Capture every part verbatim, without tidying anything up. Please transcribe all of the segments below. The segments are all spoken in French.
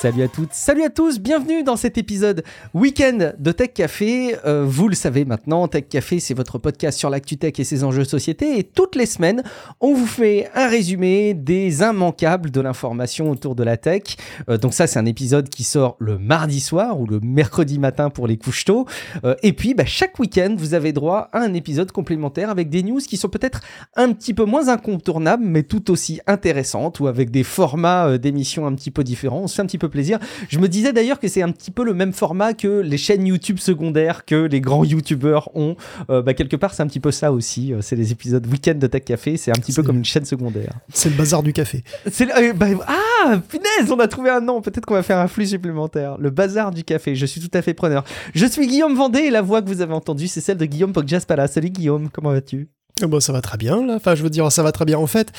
Salut à toutes, salut à tous, bienvenue dans cet épisode week-end de Tech Café. Euh, vous le savez maintenant, Tech Café, c'est votre podcast sur l'actu tech et ses enjeux de société. Et toutes les semaines, on vous fait un résumé des immanquables de l'information autour de la tech. Euh, donc ça, c'est un épisode qui sort le mardi soir ou le mercredi matin pour les couches tôt. Euh, et puis, bah, chaque week-end, vous avez droit à un épisode complémentaire avec des news qui sont peut-être un petit peu moins incontournables, mais tout aussi intéressantes, ou avec des formats euh, d'émissions un petit peu différents. On se fait un petit peu plaisir. Je me disais d'ailleurs que c'est un petit peu le même format que les chaînes YouTube secondaires que les grands YouTubeurs ont. Euh, bah, quelque part, c'est un petit peu ça aussi. C'est les épisodes week-end de Tech Café. C'est un petit c'est... peu comme une chaîne secondaire. C'est le bazar du café. C'est le... euh, bah, ah, punaise, on a trouvé un nom. Peut-être qu'on va faire un flux supplémentaire. Le bazar du café. Je suis tout à fait preneur. Je suis Guillaume Vendée et la voix que vous avez entendue, c'est celle de Guillaume Poggiaspala. Salut Guillaume, comment vas-tu ? Oh bah, ça va très bien, là. Enfin, je veux dire, ça va très bien. En fait,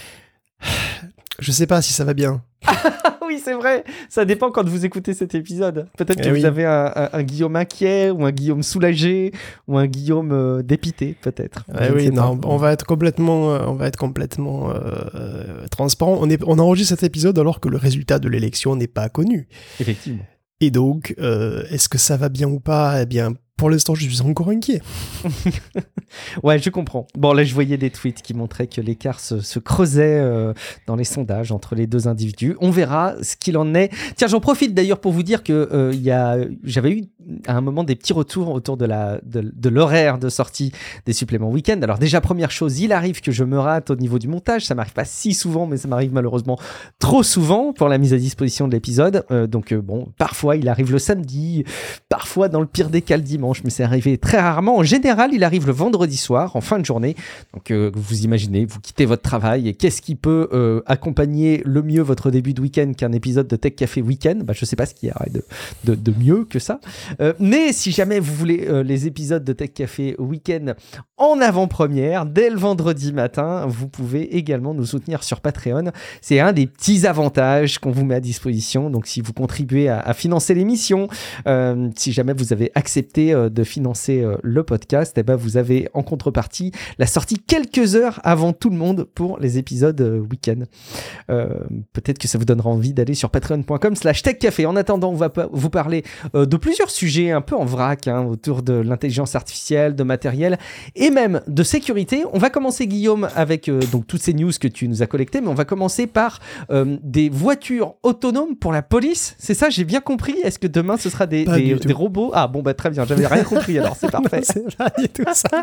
je sais pas si ça va bien. Oui, c'est vrai. Ça dépend quand vous écoutez cet épisode. Peut-être que eh vous oui. avez un, un, un Guillaume inquiet, ou un Guillaume soulagé, ou un Guillaume euh, dépité, peut-être. Eh oui, non, on va être complètement, euh, on va être complètement euh, transparent. On, est, on enregistre cet épisode alors que le résultat de l'élection n'est pas connu. Effectivement. Et donc, euh, est-ce que ça va bien ou pas ? Eh bien, pour l'instant, je suis encore inquiet. Ouais, je comprends. Bon, là, je voyais des tweets qui montraient que l'écart se, se creusait euh, dans les sondages entre les deux individus. On verra ce qu'il en est. Tiens, j'en profite d'ailleurs pour vous dire que euh, y a, j'avais eu à un moment des petits retours autour de, la, de, de l'horaire de sortie des suppléments week-end. Alors déjà, première chose, il arrive que je me rate au niveau du montage. Ça m'arrive pas si souvent, mais ça m'arrive malheureusement trop souvent pour la mise à disposition de l'épisode. Euh, donc euh, bon, parfois, il arrive le samedi, parfois dans le pire des cas le dimanche, mais c'est arrivé très rarement. En général, il arrive le vendredi soir, en fin de journée. Donc, euh, vous imaginez, vous quittez votre travail et qu'est-ce qui peut euh, accompagner le mieux votre début de week-end qu'un épisode de Tech Café Week-end ? Bah, je ne sais pas ce qu'il y a de, de, de mieux que ça. Euh, mais si jamais vous voulez euh, les épisodes de Tech Café Week-end en avant-première, dès le vendredi matin, vous pouvez également nous soutenir sur Patreon. C'est un des petits avantages qu'on vous met à disposition. Donc, si vous contribuez à, à financer l'émission, euh, si jamais vous avez accepté euh, de financer euh, le podcast, eh ben, vous avez en contrepartie la sortie quelques heures avant tout le monde pour les épisodes euh, week-end. Euh, peut-être que ça vous donnera envie d'aller sur patreon point com slash tech café. En attendant, on va pa- vous parler euh, de plusieurs sujets un peu en vrac, hein, autour de l'intelligence artificielle, de matériel et même de sécurité. On va commencer, Guillaume, avec euh, donc toutes ces news que tu nous as collectées, mais on va commencer par euh, des voitures autonomes pour la police. C'est ça, j'ai bien compris. Est-ce que demain, ce sera des, des, des robots ? Ah bon, bah très bien, j'avais rien compris alors, c'est parfait. Non, c'est pas du tout ça.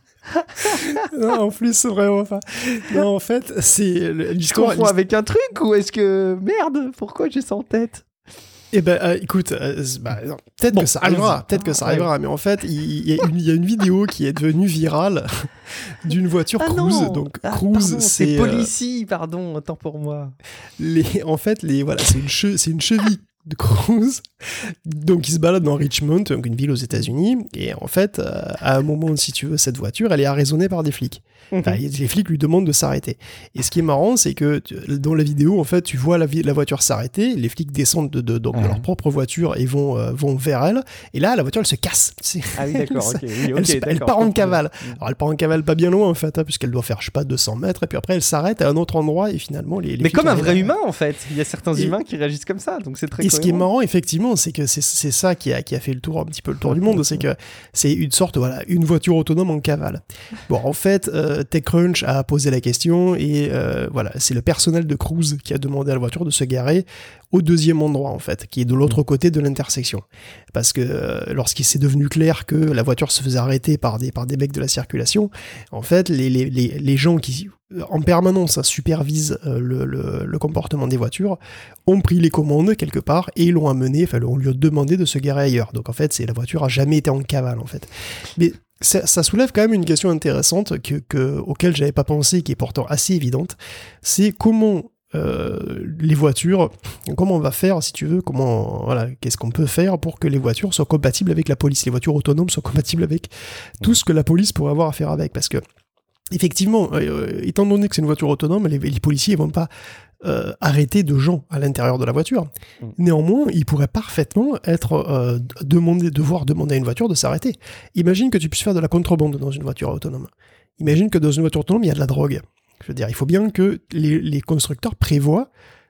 Non, en plus, vraiment pas. Non, en fait, c'est l'histoire. Je confonds avec un truc ou est-ce que... Merde, pourquoi j'ai ça en tête ? Eh ben, euh, écoute, euh, bah, non, peut-être bon, que ça arrivera, allons-y. peut-être que ça arrivera, ouais. Mais en fait, il y, y, il y a une vidéo qui est devenue virale d'une voiture ah Cruise. Non. Donc, ah, Cruise, pardon, c'est... c'est Policy, euh, pardon, autant pour moi. Les, en fait, les, voilà, c'est une, che, c'est une cheville de Cruise, donc il se balade dans Richmond, donc une ville aux États-Unis, et en fait, euh, à un moment, si tu veux, cette voiture, elle est arraisonnée par des flics. Enfin, mm-hmm. Les flics lui demandent de s'arrêter. Et ce qui est marrant, c'est que dans la vidéo, en fait, tu vois la, la voiture s'arrêter, les flics descendent de, de, donc, mm-hmm. de leur propre voiture et vont, euh, vont vers elle, et là, la voiture, elle se casse. Ah oui, d'accord, ok. Oui, okay elle, se, d'accord, elle part en cavale. Mm-hmm. Alors, elle part en cavale pas bien loin, en fait, hein, puisqu'elle doit faire, je sais pas, deux cents mètres, et puis après, elle s'arrête à un autre endroit, et finalement, les, les Mais comme un vrai là, humain, en fait. Il y a certains et, humains qui réagissent comme ça, donc c'est très Et cohérent. Ce qui est marrant, effectivement, c'est que c'est, c'est ça qui a, qui a fait le tour, un petit peu le tour du monde, c'est que c'est une sorte, voilà, une voiture autonome en cavale. Bon, en fait, euh, TechCrunch a posé la question et euh, voilà, c'est le personnel de Cruise qui a demandé à la voiture de se garer au deuxième endroit, en fait, qui est de l'autre côté de l'intersection. Parce que euh, lorsqu'il s'est devenu clair que la voiture se faisait arrêter par des, par des mecs de la circulation, en fait, les, les, les, les gens qui, en permanence, supervisent euh, le, le, le comportement des voitures, ont pris les commandes quelque part et l'ont amené, enfin, on lui a demandé de se garer ailleurs. Donc, en fait, c'est, la voiture a jamais été en cavale, en fait. Mais ça, ça soulève quand même une question intéressante que, que, auquel j'avais pas pensé, qui est pourtant assez évidente. C'est comment Euh, les voitures, comment on va faire, si tu veux, comment, voilà, qu'est-ce qu'on peut faire pour que les voitures soient compatibles avec la police, les voitures autonomes soient compatibles avec tout ce que la police pourrait avoir à faire avec, parce que effectivement, euh, étant donné que c'est une voiture autonome, les, les policiers ne vont pas euh, arrêter de gens à l'intérieur de la voiture. Mmh. Néanmoins, ils pourraient parfaitement être euh, demandé, devoir demander à une voiture de s'arrêter. Imagine que tu puisses faire de la contrebande dans une voiture autonome. Imagine que dans une voiture autonome, il y a de la drogue. Je veux dire, il faut bien que les, les constructeurs prévoient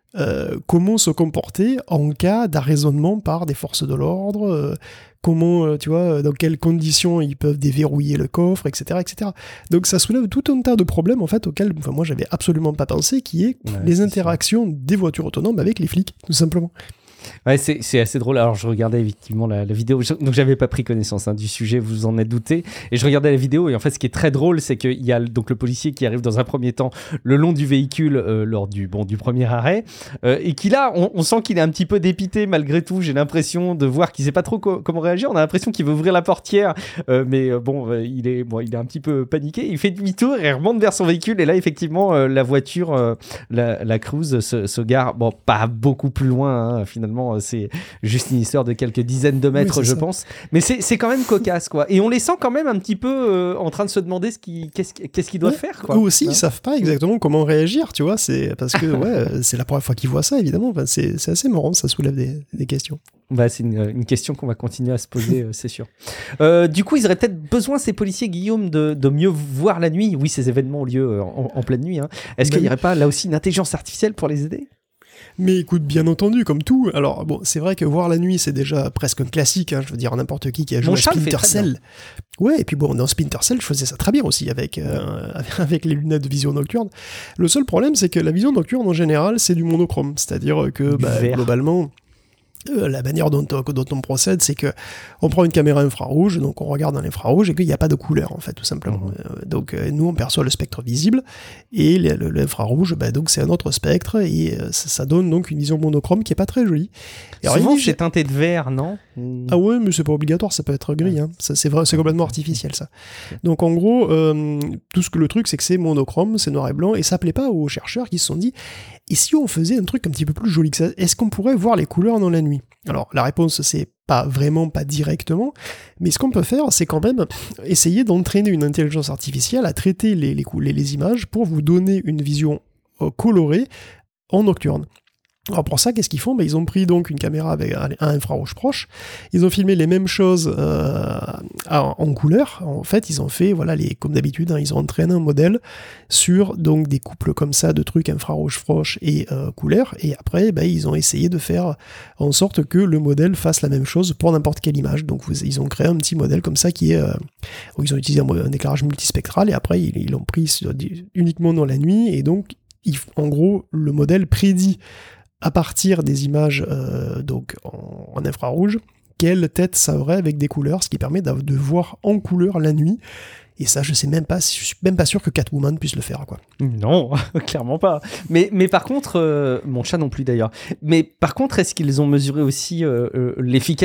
euh, comment se comporter en cas d'arraisonnement par des forces de l'ordre, euh, comment, euh, tu vois, dans quelles conditions ils peuvent déverrouiller le coffre, et cetera, et cetera. Donc ça soulève tout un tas de problèmes, en fait, auxquels enfin, moi, j'avais absolument pas pensé, qui est Ouais, les c'est interactions sûr. Des voitures autonomes avec les flics, tout simplement. Ouais, c'est, c'est assez drôle. Alors, je regardais effectivement la, la vidéo, je, donc j'avais pas pris connaissance hein, du sujet, vous en êtes douté. Et je regardais la vidéo, et en fait, ce qui est très drôle, c'est qu'il y a donc le policier qui arrive dans un premier temps le long du véhicule euh, lors du, bon, du premier arrêt, euh, et qui là, on, on sent qu'il est un petit peu dépité malgré tout. J'ai l'impression de voir qu'il sait pas trop co- comment réagir. On a l'impression qu'il veut ouvrir la portière, euh, mais euh, bon, euh, il est, bon, il est un petit peu paniqué. Il fait demi-tour et remonte vers son véhicule, et là, effectivement, euh, la voiture, euh, la, la Cruze se, se gare, bon, pas beaucoup plus loin, hein, finalement, c'est juste une histoire de quelques dizaines de mètres, oui, je ça. pense. Mais c'est, c'est quand même cocasse, quoi. Et on les sent quand même un petit peu euh, en train de se demander ce qui, qu'est-ce, qu'est-ce qu'ils doivent ouais. faire, quoi. Eux aussi, hein. Ils savent pas exactement comment réagir, tu vois. C'est parce que ouais, c'est la première fois qu'ils voient ça, évidemment. Enfin, c'est, c'est assez marrant, ça soulève des, des questions. Bah, c'est une, une question qu'on va continuer à se poser, euh, c'est sûr. Euh, du coup, ils auraient peut-être besoin, ces policiers, Guillaume, de, de mieux voir la nuit. Oui, ces événements ont lieu en, en pleine nuit. Hein. Est-ce ben... qu'il n'y aurait pas, là aussi, une intelligence artificielle pour les aider ? Mais écoute, bien entendu, comme tout. Alors, bon, c'est vrai que voir la nuit, c'est déjà presque un classique. Hein, je veux dire, n'importe qui qui a joué à Splinter Cell. Ouais, et puis bon, dans Splinter Cell, je faisais ça très bien aussi, avec, euh, avec les lunettes de vision nocturne. Le seul problème, c'est que la vision nocturne, en général, c'est du monochrome. C'est-à-dire que, bah, globalement... Euh, la manière dont, dont on procède, c'est que on prend une caméra infrarouge, donc on regarde dans l'infrarouge et qu'il n'y a pas de couleur, en fait, tout simplement. Mmh. Euh, donc euh, nous, on perçoit le spectre visible et le, le, l'infrarouge, bah, donc c'est un autre spectre et euh, ça, ça donne donc une vision monochrome qui est pas très jolie. Et souvent, alors, c'est teinté de vert, non ? Ah ouais, mais c'est pas obligatoire, ça peut être gris. Hein. Ça, c'est vrai, c'est complètement artificiel, ça. Donc en gros, euh, tout ce que le truc, c'est que c'est monochrome, c'est noir et blanc, et ça plaît pas aux chercheurs qui se sont dit. Et si on faisait un truc un petit peu plus joli que ça, est-ce qu'on pourrait voir les couleurs dans la nuit ? Alors, la réponse, c'est pas vraiment, pas directement, mais ce qu'on peut faire, c'est quand même essayer d'entraîner une intelligence artificielle à traiter les, les, les, les images pour vous donner une vision euh, colorée en nocturne. Alors pour ça, qu'est-ce qu'ils font ? Ben, ils ont pris donc une caméra avec un infrarouge proche, ils ont filmé les mêmes choses euh, en, en couleur. En fait, ils ont fait, voilà, les, comme d'habitude, hein, ils ont entraîné un modèle sur donc des couples comme ça de trucs infrarouge proche et euh, couleur, et après, ben, ils ont essayé de faire en sorte que le modèle fasse la même chose pour n'importe quelle image. Donc vous, ils ont créé un petit modèle comme ça qui est, euh, où ils ont utilisé un, un éclairage multispectral, et après ils, ils l'ont pris sur, uniquement dans la nuit, et donc, il, en gros, le modèle prédit à partir des images euh, donc en, en infrarouge, quelle tête ça aurait avec des couleurs, ce qui permet de, de voir en couleur la nuit. Et ça, je sais même pas, je suis même pas sûr que Catwoman puisse le faire, quoi. Non, clairement pas. Mais, mais par contre, euh, mon chat non plus d'ailleurs. Mais par contre, est-ce qu'ils ont mesuré aussi euh, euh, l'efficacité ?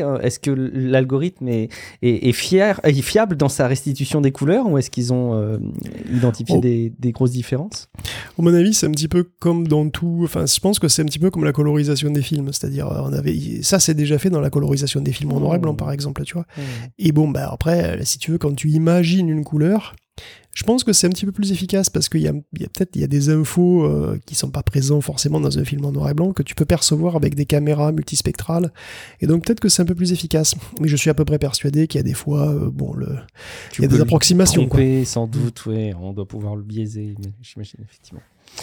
Est-ce que l'algorithme est, est, est, fier, est fiable dans sa restitution des couleurs, ou est-ce qu'ils ont euh, identifié oh. des, des grosses différences ? À mon avis, c'est un petit peu comme dans tout. Enfin, je pense que c'est un petit peu comme la colorisation des films. C'est-à-dire, on avait ça, c'est déjà fait dans la colorisation des films en noir et blanc, par exemple, tu vois. Mmh. Et bon, bah après, si tu veux, quand tu imagines une couleur, je pense que c'est un petit peu plus efficace parce qu'il y a, il y a peut-être il y a des infos euh, qui sont pas présents forcément dans un film en noir et blanc que tu peux percevoir avec des caméras multispectrales, et donc peut-être que c'est un peu plus efficace. Mais je suis à peu près persuadé qu'il y a des fois, euh, bon, le, tu il y a des approximations. Tromper, quoi. Sans doute, ouais, on doit pouvoir le biaiser, mais j'imagine effectivement.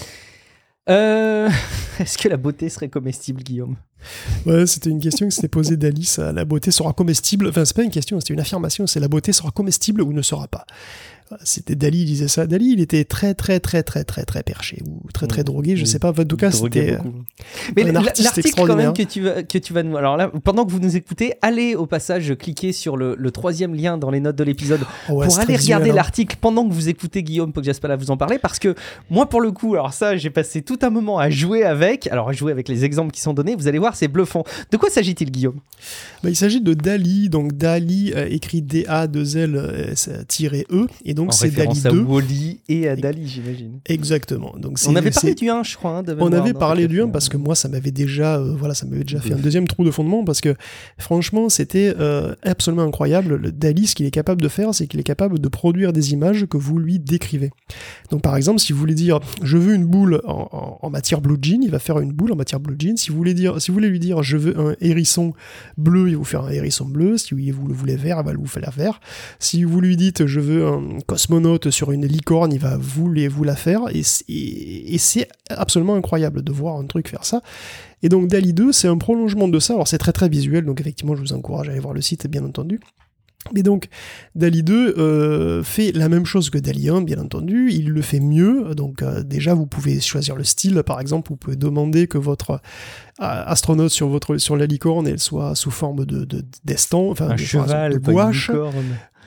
Euh... Est-ce que la beauté serait comestible, Guillaume ? Ouais, c'était une question que s'était posée d'Alice. La beauté sera comestible. Enfin, c'est pas une question, c'était une affirmation. C'est la beauté sera comestible ou ne sera pas. C'était Dali, il disait ça. Dali, il était très, très, très, très, très, très perché ou très, très drogué. Je sais pas. En tout cas, c'était mais un l'article quand même que tu vas, que tu vas nous. Alors là, pendant que vous nous écoutez, allez au passage cliquer sur le, le troisième lien dans les notes de l'épisode oh ouais, pour aller regarder visuel, l'article pendant que vous écoutez Guillaume Poggiaspala vous en parler, parce que moi, pour le coup, alors ça, j'ai passé tout un moment à jouer avec. Alors à jouer avec les exemples qui sont donnés. Vous allez voir, c'est bluffant. De quoi s'agit-il, Guillaume ? Bah, il s'agit de Dali. Donc Dali euh, écrit D A deux L E et donc en c'est référence Dali deux. À Wall-E et à Dali, j'imagine. Exactement. Donc c'est, on avait parlé c'est... du un, je crois. Hein, de on avait parlé du un parce que moi, ça m'avait déjà, euh, voilà, ça m'avait déjà fait un deuxième trou de fondement, parce que franchement, c'était euh, absolument incroyable. Le Dali, ce qu'il est capable de faire, c'est qu'il est capable de produire des images que vous lui décrivez. Donc par exemple, si vous voulez dire, je veux une boule en, en, en matière blue jean, il va faire une boule en matière blue jean. Si vous voulez dire, si vous voulez lui dire, je veux un hérisson bleu, il va vous faire un hérisson bleu. Si vous le voulez vert, il va vous faire vert. Si vous lui dites, je veux un cosmonaute sur une licorne, il va vous, les, vous la faire, et, et, et c'est absolument incroyable de voir un truc faire ça. Et donc DALL-E deux, c'est un prolongement de ça, alors c'est très très visuel, donc effectivement je vous encourage à aller voir le site, bien entendu. Mais donc, DALL-E deux euh, fait la même chose que DALL-E un, bien entendu, il le fait mieux, donc euh, déjà vous pouvez choisir le style, par exemple, vous pouvez demander que votre euh, astronaute sur, votre, sur la licorne, elle soit sous forme de, de, d'estan, enfin, un de, cheval, de pas une gouache. licorne.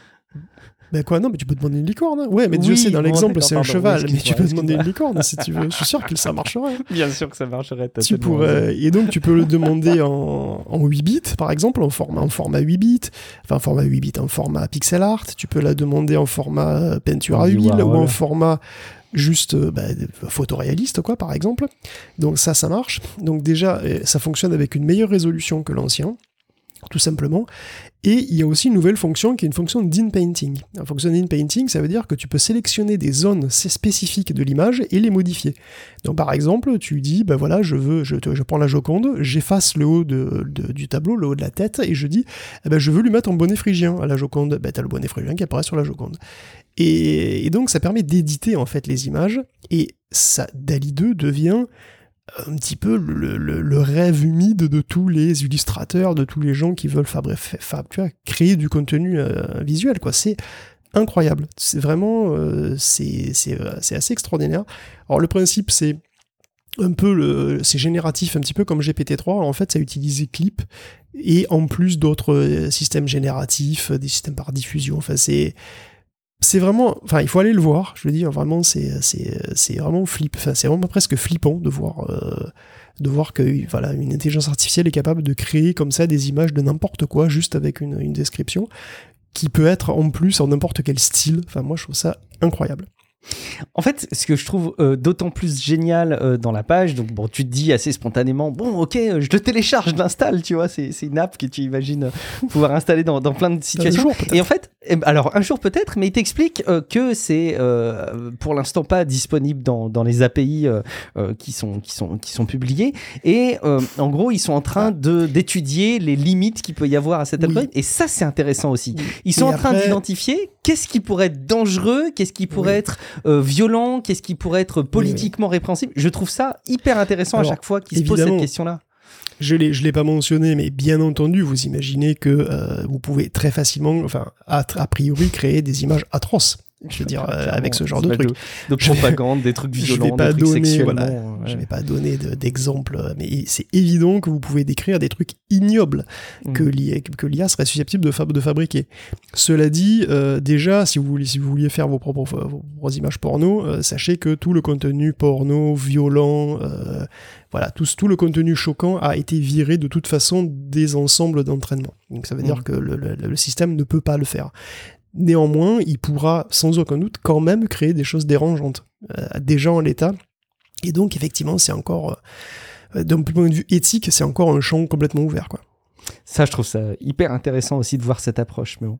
Ben quoi, non, mais tu peux demander une licorne. Hein. Ouais, mais Oui, Dieu sait, dans bon, l'exemple, d'accord, c'est un pardon, cheval, oui, mais tu peux excuse-moi, demander une licorne si tu veux. Je suis sûr que ça marcherait. Bien sûr que ça marcherait. Tu pourrais... Et donc, tu peux le demander en, en huit bits, par exemple, en format, en format huit bits, enfin, format huit bits, en format pixel art. Tu peux la demander en format peinture à huile ou en format juste bah, photoréaliste, quoi, par exemple. Donc, ça, ça marche. Donc, déjà, ça fonctionne avec une meilleure résolution que l'ancien, tout simplement. Et il y a aussi une nouvelle fonction qui est une fonction d'in-painting. La fonction d'in-painting, ça veut dire que tu peux sélectionner des zones spécifiques de l'image et les modifier. Donc par exemple, tu dis, ben voilà, je veux, je, je prends la Joconde, j'efface le haut de, de, du tableau, le haut de la tête, et je dis, eh ben, je veux lui mettre un bonnet phrygien à la Joconde. Ben t'as le bonnet phrygien qui apparaît sur la Joconde. Et, et donc ça permet d'éditer en fait les images, et ça, DALL-E deux devient un petit peu le, le, le rêve humide de tous les illustrateurs, de tous les gens qui veulent fab, fab, tu vois, créer du contenu euh, visuel, quoi. C'est incroyable. C'est vraiment, euh, c'est, c'est, c'est assez extraordinaire. Alors le principe, c'est un peu, le, c'est génératif, un petit peu comme G P T trois. Alors, en fait, ça utilise Clip et en plus d'autres systèmes génératifs, des systèmes par diffusion. Enfin, c'est C'est vraiment, enfin, il faut aller le voir. Je veux dire, vraiment, c'est, c'est, c'est vraiment flip. Enfin, c'est vraiment presque flippant de voir, euh, de voir que, voilà, une intelligence artificielle est capable de créer comme ça des images de n'importe quoi, juste avec une, une description, qui peut être en plus en n'importe quel style. Enfin, moi, je trouve ça incroyable. En fait, ce que je trouve euh, d'autant plus génial euh, dans la page, donc bon, tu te dis assez spontanément, bon, ok, euh, je le télécharge, je l'installe, tu vois, c'est, c'est une app que tu imagines euh, pouvoir installer dans, dans plein de situations. Un jour, peut-être. Et en fait, eh, alors un jour peut-être, mais il t'explique euh, que c'est euh, pour l'instant pas disponible dans, dans les A P I euh, euh, qui sont qui sont qui sont publiés. Et euh, en gros, ils sont en train de d'étudier les limites qu'il peut y avoir à cet Oui. algorithme. Et ça, c'est intéressant aussi. Oui. Ils sont Et en train après... d'identifier qu'est-ce qui pourrait être dangereux, qu'est-ce qui pourrait Oui. être euh, violent, qu'est-ce qui pourrait être politiquement oui, oui. répréhensible. Je trouve ça hyper intéressant. Alors, à chaque fois qu'ils se posent cette question-là. Je l'ai, je l'ai pas mentionné, mais bien entendu, vous imaginez que euh, vous pouvez très facilement, enfin, a, a priori, créer des images atroces. Je veux dire, euh, avec ce genre de trucs. De, de propagande, des trucs violents, je vais pas des trucs donner, sexuellement. Voilà, ouais. Je vais pas donner de, d'exemples, mais c'est évident que vous pouvez décrire des trucs ignobles mmh. que, l'I A, que l'I A serait susceptible de, fab, de fabriquer. Cela dit, euh, déjà, si vous, vouliez, si vous vouliez faire vos propres, vos propres images porno, euh, sachez que tout le contenu porno, violent, euh, voilà, tout, tout le contenu choquant a été viré de toute façon des ensembles d'entraînement. Donc ça veut mmh. dire que le, le, le système ne peut pas le faire. Néanmoins, il pourra sans aucun doute quand même créer des choses dérangeantes, euh, déjà en l'état. Et donc, effectivement, c'est encore, euh, d'un point de vue éthique, c'est encore un champ complètement ouvert, quoi. Ça, je trouve ça hyper intéressant aussi de voir cette approche, mais bon.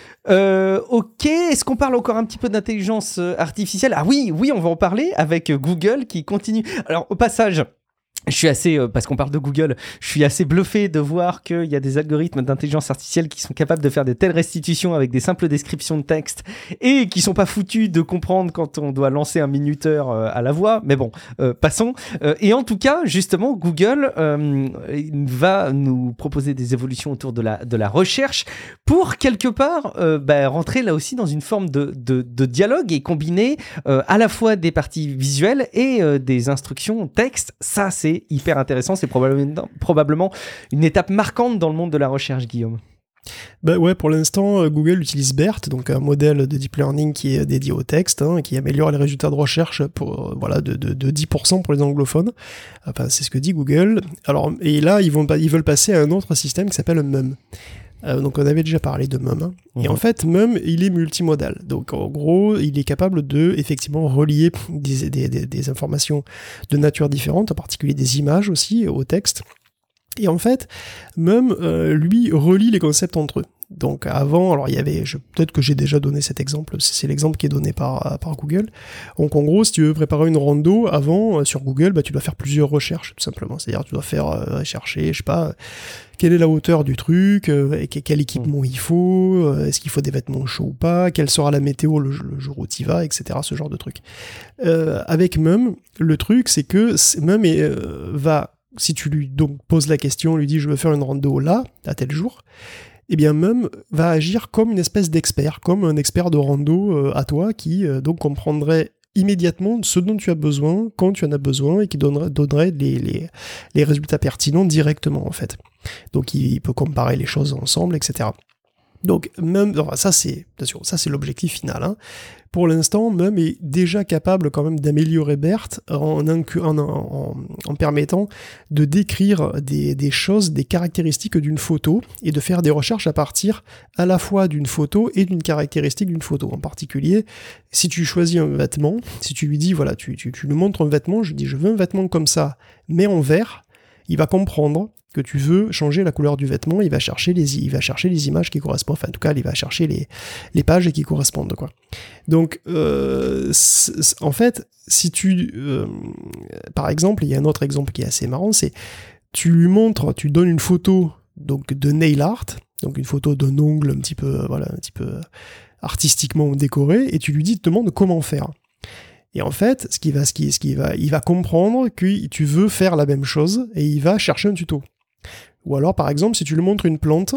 Euh, ok, est-ce qu'on parle encore un petit peu d'intelligence artificielle ? Ah oui, oui, on va en parler avec Google qui continue. Alors, au passage... Je suis assez, euh, parce qu'on parle de Google, je suis assez bluffé de voir qu'il y a des algorithmes d'intelligence artificielle qui sont capables de faire de telles restitutions avec des simples descriptions de texte et qui sont pas foutus de comprendre quand on doit lancer un minuteur euh, à la voix. Mais bon, euh, passons. Euh, et en tout cas, justement, Google euh, va nous proposer des évolutions autour de la, de la recherche pour quelque part euh, bah, rentrer là aussi dans une forme de, de, de dialogue et combiner euh, à la fois des parties visuelles et euh, des instructions texte. Ça, c'est hyper intéressant, c'est probablement, probablement une étape marquante dans le monde de la recherche, Guillaume. Bah ouais, pour l'instant, Google utilise BERT, donc un modèle de deep learning qui est dédié au texte, hein, qui améliore les résultats de recherche pour, voilà, de, de, de dix pour cent pour les anglophones. Enfin, c'est ce que dit Google. Alors, et là, ils, vont, ils veulent passer à un autre système qui s'appelle M U M. Euh, donc on avait déjà parlé de M U M. Hein. Mmh. Et en fait, M U M, il est multimodal. Donc en gros, il est capable de effectivement relier des, des, des, des informations de nature différente, en particulier des images aussi, au texte. Et en fait, M U M, euh, lui, relie les concepts entre eux. Donc avant, alors il y avait, je, peut-être que j'ai déjà donné cet exemple, c'est l'exemple qui est donné par, par Google. Donc en gros, si tu veux préparer une rando, avant, sur Google, bah, tu dois faire plusieurs recherches, tout simplement. C'est-à-dire tu dois faire euh, chercher, je sais pas, quelle est la hauteur du truc, euh, quel équipement il faut, euh, est-ce qu'il faut des vêtements chauds ou pas, quelle sera la météo le, le jour où tu y vas, et cetera. Ce genre de truc. Euh, avec Mum, le truc, c'est que Mum est, euh, va, si tu lui donc, poses la question, lui dis je veux faire une rando là, à tel jour, eh bien Mum va agir comme une espèce d'expert, comme un expert de rando euh, à toi qui euh, donc comprendrait immédiatement ce dont tu as besoin, quand tu en as besoin, et qui donnerait, donnerait les, les, les résultats pertinents directement en fait. Donc il, il peut comparer les choses ensemble, et cetera. Donc Mum, enfin, ça c'est, attention, ça c'est l'objectif final. Hein. Pour l'instant, Mum est déjà capable quand même d'améliorer BERT en, en, en, en permettant de décrire des, des choses, des caractéristiques d'une photo et de faire des recherches à partir à la fois d'une photo et d'une caractéristique d'une photo. En particulier, si tu choisis un vêtement, si tu lui dis, voilà, tu, tu, tu lui montres un vêtement, je lui dis je veux un vêtement comme ça, mais en vert, il va comprendre que tu veux changer la couleur du vêtement, il va chercher les, il va chercher les images qui correspondent, enfin en tout cas il va chercher les, les pages qui correspondent quoi. Donc euh, en fait, si tu, euh, par exemple, il y a un autre exemple qui est assez marrant, c'est tu lui montres, tu donnes une photo donc de nail art, donc une photo d'un ongle un petit peu, voilà, un petit peu artistiquement décoré, et tu lui dis, te demandes comment faire. Et en fait, ce qui va, ce qui, ce qui va, il va comprendre que tu veux faire la même chose et il va chercher un tuto. Ou alors, par exemple, si tu lui montres une plante,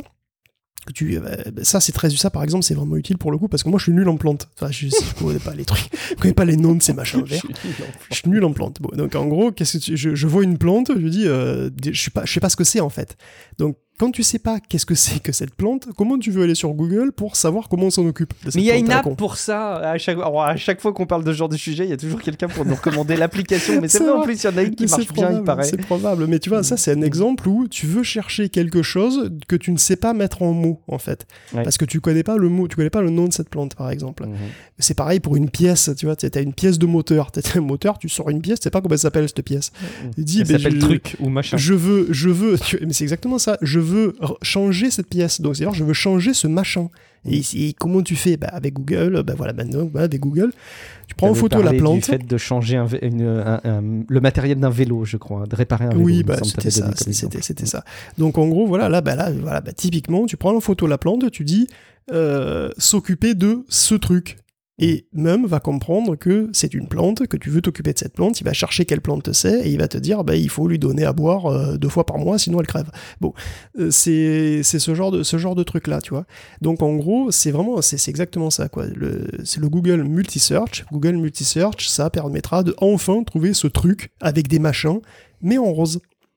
tu, euh, ça c'est très, ça par exemple, c'est vraiment utile pour le coup parce que moi je suis nul en plantes. Enfin, je, je connais pas les trucs, je connais pas les noms de ces machins verts. Je suis nul en plantes. Bon, donc en gros, qu'est-ce que tu, je, je vois une plante, je dis, euh, je sais pas, je sais pas ce que c'est en fait. Donc quand tu sais pas qu'est-ce que c'est que cette plante, comment tu veux aller sur Google pour savoir comment on s'en occupe de cette Mais il y a une app con. pour ça. À chaque, alors, à chaque fois qu'on parle de ce genre de sujet, il y a toujours quelqu'un pour nous recommander l'application. Mais c'est, c'est vrai, en plus, il y en a une qui marche probable, bien, il paraît. C'est probable. Mais tu vois, ça, c'est un exemple où tu veux chercher quelque chose que tu ne sais pas mettre en mots, en fait. Ouais. Parce que tu connais pas le mot, tu connais pas le nom de cette plante, par exemple. Mm-hmm. C'est pareil pour une pièce, tu vois. Tu as une pièce de moteur. Tu as un moteur, tu sors une pièce, tu sais pas comment elle s'appelle, cette pièce. Mm-hmm. Tu dis, elle ben, s'appelle je, truc ou machin. Je veux, je veux, tu, mais c'est exactement ça. Je veux changer cette pièce, donc c'est-à-dire je veux changer ce machin. Et, et comment tu fais bah, avec Google, bah, voilà, maintenant, bah, avec Google, tu prends en photo la plante. Du fait de changer un, une, un, un, le matériel d'un vélo, je crois, de réparer un vélo. Oui, bah, c'était, ça, c'était, c'était ça. Donc en gros, voilà, là, bah, là voilà, bah, typiquement, tu prends en photo la plante, tu dis euh, s'occuper de ce truc. Et Mum va comprendre que c'est une plante, que tu veux t'occuper de cette plante, il va chercher quelle plante c'est, et il va te dire, bah, il faut lui donner à boire euh, deux fois par mois, sinon elle crève. Bon, euh, c'est, c'est ce genre de, ce genre de truc-là, tu vois. Donc en gros, c'est vraiment, c'est, c'est exactement ça, quoi. Le, c'est le Google Multisearch. Google Multisearch, ça permettra de enfin trouver ce truc avec des machins, mais en rose.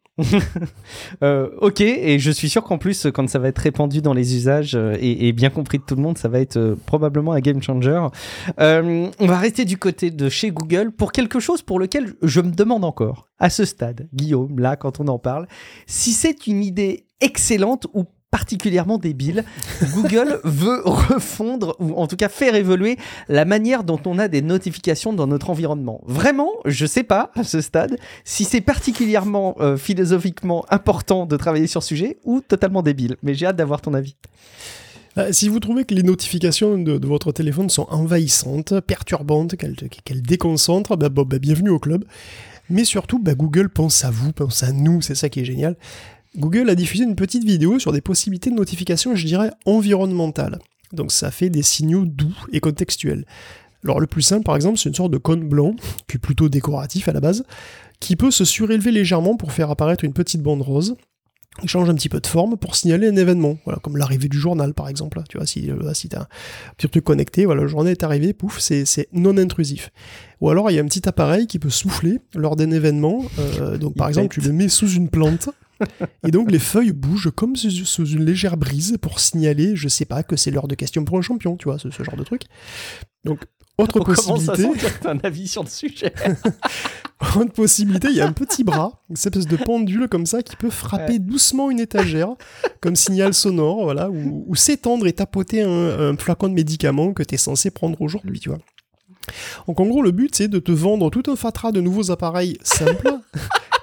euh, ok, et je suis sûr qu'en plus, quand ça va être répandu dans les usages euh, et, et bien compris de tout le monde, ça va être euh, probablement un game changer. Euh, on va rester du côté de chez Google pour quelque chose pour lequel je me demande encore, à ce stade, Guillaume, là, quand on en parle, si c'est une idée excellente ou particulièrement débile. Google veut refondre, ou en tout cas faire évoluer la manière dont on a des notifications dans notre environnement. Vraiment, je sais pas, à ce stade, si c'est particulièrement euh, philosophiquement important de travailler sur ce sujet, ou totalement débile. Mais j'ai hâte d'avoir ton avis. Euh, si vous trouvez que les notifications de, de votre téléphone sont envahissantes, perturbantes, qu'elles, qu'elles déconcentrent, bah, bah, bah, bienvenue au club. Mais surtout, bah, Google pense à vous, pense à nous, c'est ça qui est génial. Google a diffusé une petite vidéo sur des possibilités de notification, je dirais, environnementales. Donc ça fait des signaux doux et contextuels. Alors le plus simple, par exemple, c'est une sorte de cône blanc, qui est plutôt décoratif à la base, qui peut se surélever légèrement pour faire apparaître une petite bande rose. Il change un petit peu de forme pour signaler un événement, voilà, comme l'arrivée du journal par exemple. Tu vois, si, euh, si t'as un petit truc connecté, voilà, le journal est arrivé, pouf, c'est, c'est non intrusif. Ou alors il y a un petit appareil qui peut souffler lors d'un événement. Euh, donc par exemple, tu le mets sous une plante. Et donc les feuilles bougent comme sous une légère brise pour signaler, je sais pas, que c'est l'heure de question pour un champion, tu vois, ce, ce genre de truc. Donc, autre On possibilité... Comment ça sent que t'as un avis sur le sujet. Autre possibilité, il y a un petit bras, une espèce de pendule comme ça qui peut frapper ouais. doucement une étagère, comme signal sonore, voilà, ou, ou s'étendre et tapoter un, un flacon de médicaments que t'es censé prendre aujourd'hui, tu vois. Donc en gros, le but, c'est de te vendre tout un fatras de nouveaux appareils simples,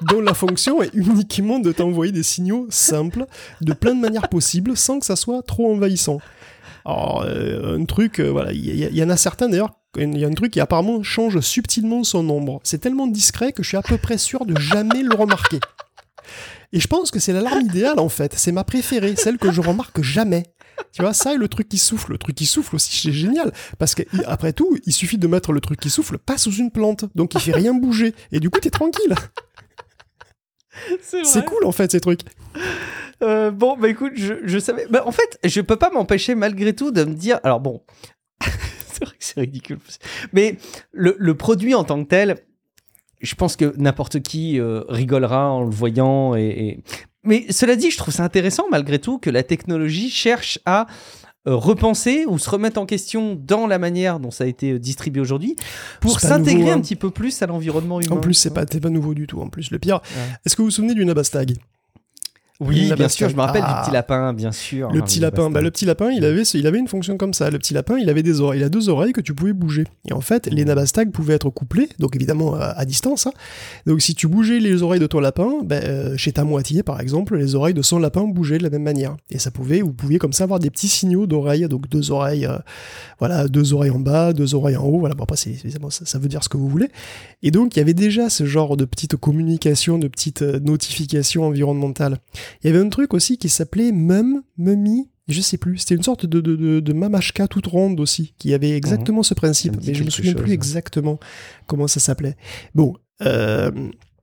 dont la fonction est uniquement de t'envoyer des signaux simples, de plein de manières possibles, sans que ça soit trop envahissant. Alors, euh, un truc, euh, voilà, il y, y, y en a certains d'ailleurs, il y a un truc qui apparemment change subtilement son nombre. C'est tellement discret que je suis à peu près sûr de jamais le remarquer. Et je pense que c'est l'alarme idéale en fait, c'est ma préférée, celle que je remarque jamais. Tu vois, ça et le truc qui souffle. Le truc qui souffle aussi, c'est génial. Parce qu'après tout, il suffit de mettre le truc qui souffle pas sous une plante. Donc il fait rien bouger. Et du coup, t'es tranquille. C'est, c'est cool en fait, ces trucs. Euh, bon, bah écoute, je, je savais. Bah, en fait, je peux pas m'empêcher malgré tout de me dire. Alors bon, c'est vrai que c'est ridicule. Mais le, le produit en tant que tel, je pense que n'importe qui euh, rigolera en le voyant. Et, et... Mais cela dit, je trouve ça intéressant malgré tout que la technologie cherche à euh, repenser ou se remettre en question dans la manière dont ça a été distribué aujourd'hui pour s'intégrer nouveau, hein. un petit peu plus à l'environnement humain. En plus, c'est pas, c'est pas nouveau du tout. En plus, le pire, ouais. Est-ce que vous vous souvenez du Nabastag ? Oui, bien sûr, je me rappelle ah, du petit lapin, bien sûr. Le hein, petit lapin, bah, le petit lapin, il avait, il avait une fonction comme ça. Le petit lapin, il avait des oreilles, il a deux oreilles que tu pouvais bouger. Et en fait, les Nabastag pouvaient être couplés, donc évidemment à, à distance. Hein. Donc si tu bougeais les oreilles de ton lapin, bah, euh, chez ta moitié par exemple, les oreilles de son lapin bougeaient de la même manière. Et ça pouvait, vous pouviez comme ça avoir des petits signaux d'oreilles, donc deux oreilles, euh, voilà, deux oreilles en bas, deux oreilles en haut. Voilà, bon, après c'est, c'est, ça, ça veut dire ce que vous voulez. Et donc il y avait déjà ce genre de petite communication, de petites notifications environnementales. Il y avait un truc aussi qui s'appelait Mum, Mummy, je sais plus, c'était une sorte de, de, de, de mamachka toute ronde aussi, qui avait exactement mmh. ce principe, mais je me souviens chose. plus exactement comment ça s'appelait. Bon, euh,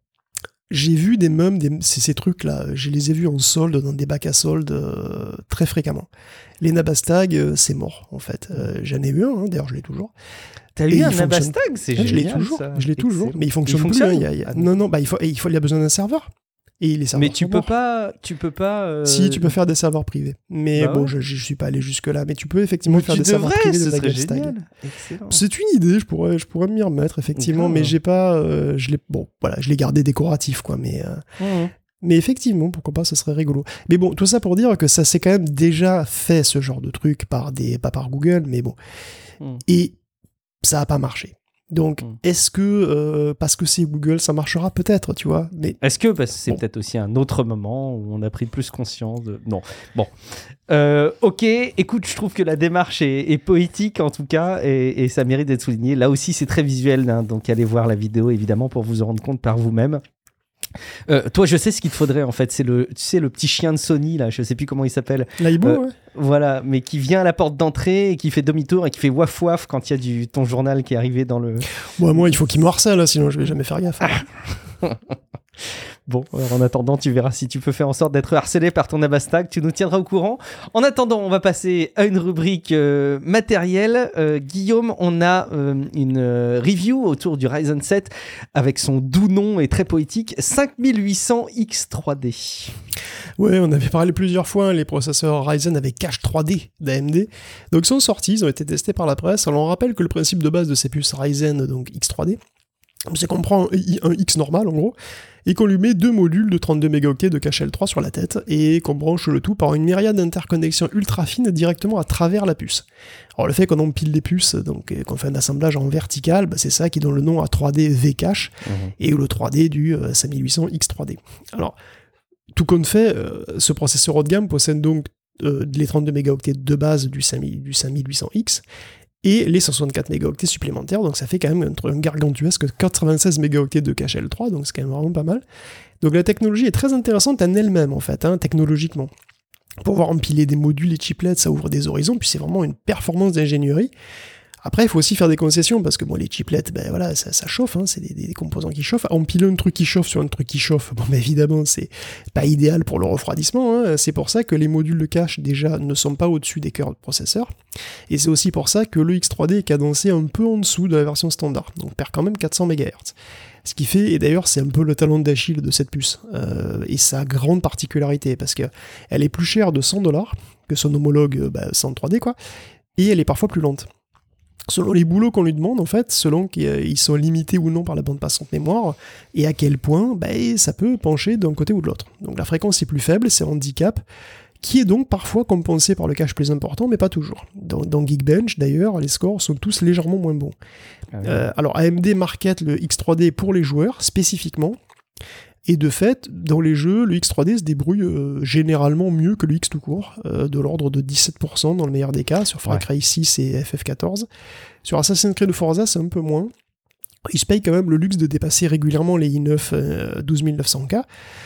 j'ai vu des mums, des, ces, ces trucs-là, je les ai vus en solde, dans des bacs à solde, euh, très fréquemment. Les Nabastag, euh, c'est mort, en fait. Euh, j'en ai eu un, hein, d'ailleurs je l'ai toujours. T'as eu un Nabastag, c'est génial. Je l'ai toujours, ça. je l'ai toujours, mais il fonctionne, il fonctionne plus. Hein, y a, y a... Non, non, bah, il, faut, il, faut, il a besoin d'un serveur. Et les mais tu peux, pas, tu peux pas. Euh... Si, tu peux faire des serveurs privés. Mais bah bon, ouais. je, je suis pas allé jusque-là. Mais tu peux effectivement mais faire des serveurs privés de Nabastag. C'est une idée, je pourrais, je pourrais m'y remettre, effectivement. D'accord. Mais j'ai pas. Euh, je l'ai, bon, voilà, je l'ai gardé décoratif, quoi. Mais. Euh, mmh. Mais effectivement, pourquoi pas, ce serait rigolo. Mais bon, tout ça pour dire que ça s'est quand même déjà fait, ce genre de truc, par des, pas par Google, mais bon. Mmh. Et ça a pas marché. Donc, mmh. est-ce que, euh, parce que c'est Google, ça marchera peut-être, tu vois, mais... Est-ce que, parce que c'est bon. peut-être aussi un autre moment où on a pris plus conscience de... Non, bon. Euh, ok, écoute, je trouve que la démarche est, est poétique, en tout cas, et, et ça mérite d'être souligné. Là aussi, c'est très visuel, hein, donc allez voir la vidéo, évidemment, pour vous en rendre compte par vous-même. Euh, toi, je sais ce qu'il te faudrait en fait. C'est le, tu sais, le petit chien de Sony là. Je sais plus comment il s'appelle. Laibo, euh, ouais. Voilà, mais qui vient à la porte d'entrée et qui fait demi-tour et qui fait waf waf quand il y a du ton journal qui est arrivé dans le. Bon, moi, il faut qu'il me harcèle, là, sinon je vais jamais faire gaffe. Bon, alors en attendant, tu verras si tu peux faire en sorte d'être harcelé par ton Nabastag. Tu nous tiendras au courant. En attendant, on va passer à une rubrique euh, matérielle. Euh, Guillaume, on a euh, une euh, review autour du Ryzen sept avec son doux nom et très poétique cinq mille huit cents X trois D. Ouais, on avait parlé plusieurs fois, hein, les processeurs Ryzen avec cache trois D d'A M D. Donc, ils sont sortis, ils ont été testés par la presse. Alors, on rappelle que le principe de base de ces puces Ryzen, donc X trois D, c'est qu'on prend un, un X normal, en gros, et qu'on lui met deux modules de trente-deux mégaoctets de cache L trois sur la tête, et qu'on branche le tout par une myriade d'interconnexions ultra fines directement à travers la puce. Alors le fait qu'on empile les puces, donc qu'on fait un assemblage en vertical, bah, c'est ça qui donne le nom à trois D V-Cache, mmh. et le trois D du euh, cinq mille huit cents X trois D. Alors, tout compte fait, euh, ce processeur haut de gamme possède donc euh, les trente-deux mégaoctets de base du, cinq mille, du cinq mille huit cents X, et les cent soixante-quatre mégaoctets supplémentaires, donc ça fait quand même un, un gargantuesque quatre-vingt-seize mégaoctets de cache L trois, donc c'est quand même vraiment pas mal. Donc la technologie est très intéressante en elle-même, en fait, hein, technologiquement. Pour pouvoir empiler des modules et chiplets, ça ouvre des horizons, puis c'est vraiment une performance d'ingénierie. Après, il faut aussi faire des concessions, parce que bon, les chiplets, ben voilà, ça, ça chauffe, hein, c'est des, des composants qui chauffent. Empiler un truc qui chauffe sur un truc qui chauffe, bon, ben évidemment, c'est pas idéal pour le refroidissement, hein. C'est pour ça que les modules de cache, déjà, ne sont pas au-dessus des cœurs de processeur. Et c'est aussi pour ça que le X trois D est cadencé un peu en dessous de la version standard, donc perd quand même quatre cents mégahertz. Ce qui fait, et d'ailleurs, c'est un peu le talon d'Achille de cette puce, euh, et sa grande particularité, parce qu'elle est plus chère de cent dollars que son homologue bah, cent trois D, quoi, et elle est parfois plus lente. Selon les boulots qu'on lui demande, en fait, selon qu'ils sont limités ou non par la bande passante mémoire, et à quel point bah, ça peut pencher d'un côté ou de l'autre. Donc la fréquence est plus faible, c'est un handicap, qui est donc parfois compensé par le cache plus important, mais pas toujours. Dans, dans Geekbench, d'ailleurs, les scores sont tous légèrement moins bons. Ah oui. euh, alors A M D market le X trois D pour les joueurs, spécifiquement, Et de fait, dans les jeux, le X trois D se débrouille euh, généralement mieux que le X tout court, euh, de l'ordre de dix-sept pour cent dans le meilleur des cas, sur Far Cry ouais. six et F F quatorze. Sur Assassin's Creed Forza, c'est un peu moins. Ils se payent quand même le luxe de dépasser régulièrement les i neuf euh, douze mille neuf cents K.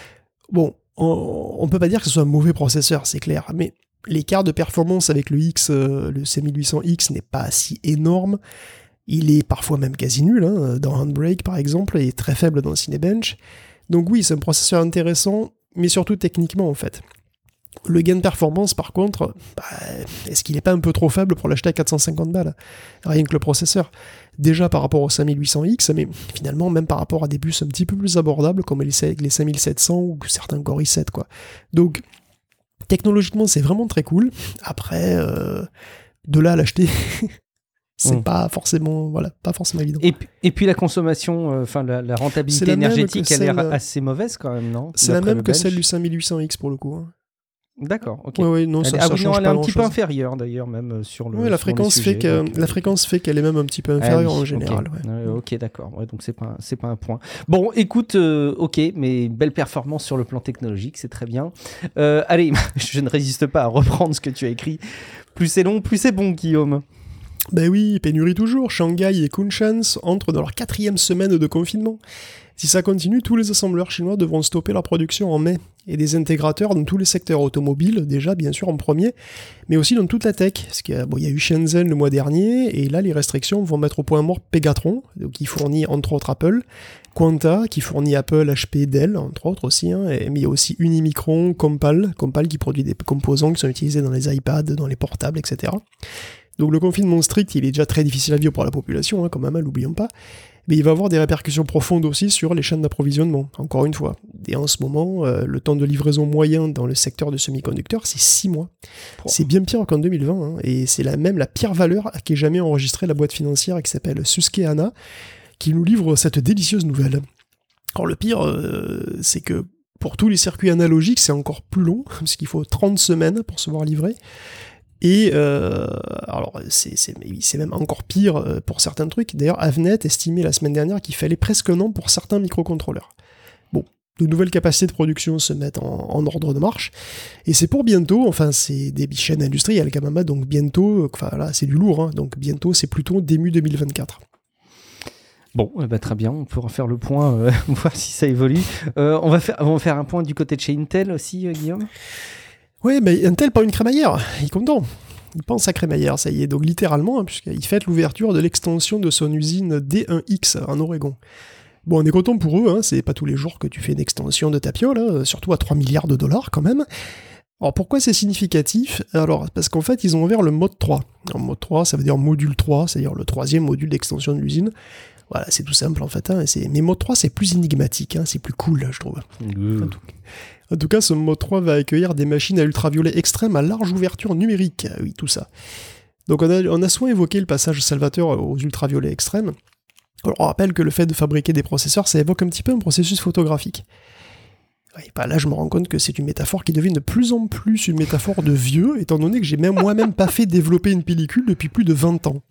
Bon, on ne peut pas dire que ce soit un mauvais processeur, c'est clair, mais l'écart de performance avec le X, euh, le C mille huit cents X n'est pas si énorme. Il est parfois même quasi nul, hein, dans Handbrake par exemple, et très faible dans Cinebench. Donc oui, c'est un processeur intéressant, mais surtout techniquement en fait. Le gain de performance par contre, bah, est-ce qu'il n'est pas un peu trop faible pour l'acheter à quatre cent cinquante balles ? Rien que le processeur. Déjà par rapport au cinq mille huit cents X, mais finalement même par rapport à des bus un petit peu plus abordables comme les, les cinq mille sept cents ou certains Core i sept quoi. Donc technologiquement c'est vraiment très cool. Après, euh, de là à l'acheter... c'est mmh. pas forcément voilà pas forcément évident. Et, et puis la consommation, enfin euh, la, la rentabilité la énergétique, elle a l'air assez mauvaise quand même, non ? C'est la même que celle du cinq mille huit cents X pour le coup. Hein. D'accord, ok. Ouais, ouais, non, ça, ah, ça oui, change non, elle pas est un petit peu inférieure d'ailleurs même sur le. Oui, la fréquence fait que donc, la fréquence fait qu'elle est même un petit peu inférieure ah, oui, en général. Okay. Ouais. Euh, ok, d'accord. Ouais, donc c'est pas c'est pas un point. Bon, écoute, euh, ok, mais belle performance sur le plan technologique, c'est très bien. Euh, allez, je ne résiste pas à reprendre ce que tu as écrit. Plus c'est long, plus c'est bon, Guillaume. Ben oui, pénurie toujours. Shanghai et Kunshan entrent dans leur quatrième semaine de confinement. Si ça continue, tous les assembleurs chinois devront stopper leur production en mai. Et des intégrateurs dans tous les secteurs automobiles, déjà bien sûr en premier, mais aussi dans toute la tech. Parce qu'il y a, bon, il y a eu Shenzhen le mois dernier, et là les restrictions vont mettre au point mort Pegatron, qui fournit entre autres Apple, Quanta, qui fournit Apple, H P, Dell, entre autres aussi, hein, et, mais il y a aussi Unimicron, Compal, Compal qui produit des composants qui sont utilisés dans les iPads, dans les portables, et cetera. Donc le confinement strict, il est déjà très difficile à vivre pour la population, hein, quand même, n'oublions pas. Mais il va avoir des répercussions profondes aussi sur les chaînes d'approvisionnement, encore une fois. Et en ce moment, euh, le temps de livraison moyen dans le secteur de semi-conducteurs, c'est six mois. Oh. C'est bien pire qu'en deux mille vingt, hein, et c'est la même la pire valeur qu'ait jamais enregistrée la boîte financière qui s'appelle Susquehanna, qui nous livre cette délicieuse nouvelle. Alors le pire, euh, c'est que pour tous les circuits analogiques, c'est encore plus long, parce qu'il faut trente semaines pour se voir livrer. Et euh, alors c'est, c'est, c'est même encore pire pour certains trucs. D'ailleurs, Avnet estimait la semaine dernière qu'il fallait presque un an pour certains microcontrôleurs. Bon, de nouvelles capacités de production se mettent en, en ordre de marche. Et c'est pour bientôt, enfin c'est des chaînes industrielles quand même, donc bientôt, enfin là c'est du lourd, hein, donc bientôt c'est plutôt début deux mille vingt-quatre. Bon, eh ben, très bien, on pourra faire le point, euh, voir si ça évolue. Euh, on, va faire, on va faire un point du côté de chez Intel aussi, euh, Guillaume ? Oui, mais Intel pas une crémaillère, il est content. Il pense à crémaillère, ça y est. Donc littéralement, hein, puisqu'il fête l'ouverture de l'extension de son usine D un X en Oregon. Bon, on est content pour eux, hein, c'est pas tous les jours que tu fais une extension de ta piole, hein, surtout à trois milliards de dollars quand même. Alors pourquoi c'est significatif ? Alors, parce qu'en fait, ils ont ouvert le mode trois. Alors, mode trois, ça veut dire module trois, c'est-à-dire le troisième module d'extension de l'usine. Voilà, c'est tout simple en fait. Hein, c'est... Mais mode trois, c'est plus énigmatique, hein, c'est plus cool, je trouve. Mmh. En tout cas. En tout cas, ce mode trois va accueillir des machines à ultraviolet extrême à large ouverture numérique. Oui, tout ça. Donc on a, on a souvent évoqué le passage salvateur aux ultraviolets extrêmes. Alors, on rappelle que le fait de fabriquer des processeurs, ça évoque un petit peu un processus photographique. Oui, bah là, je me rends compte que c'est une métaphore qui devient de plus en plus une métaphore de vieux, étant donné que j'ai même moi-même pas fait développer une pellicule depuis plus de vingt ans.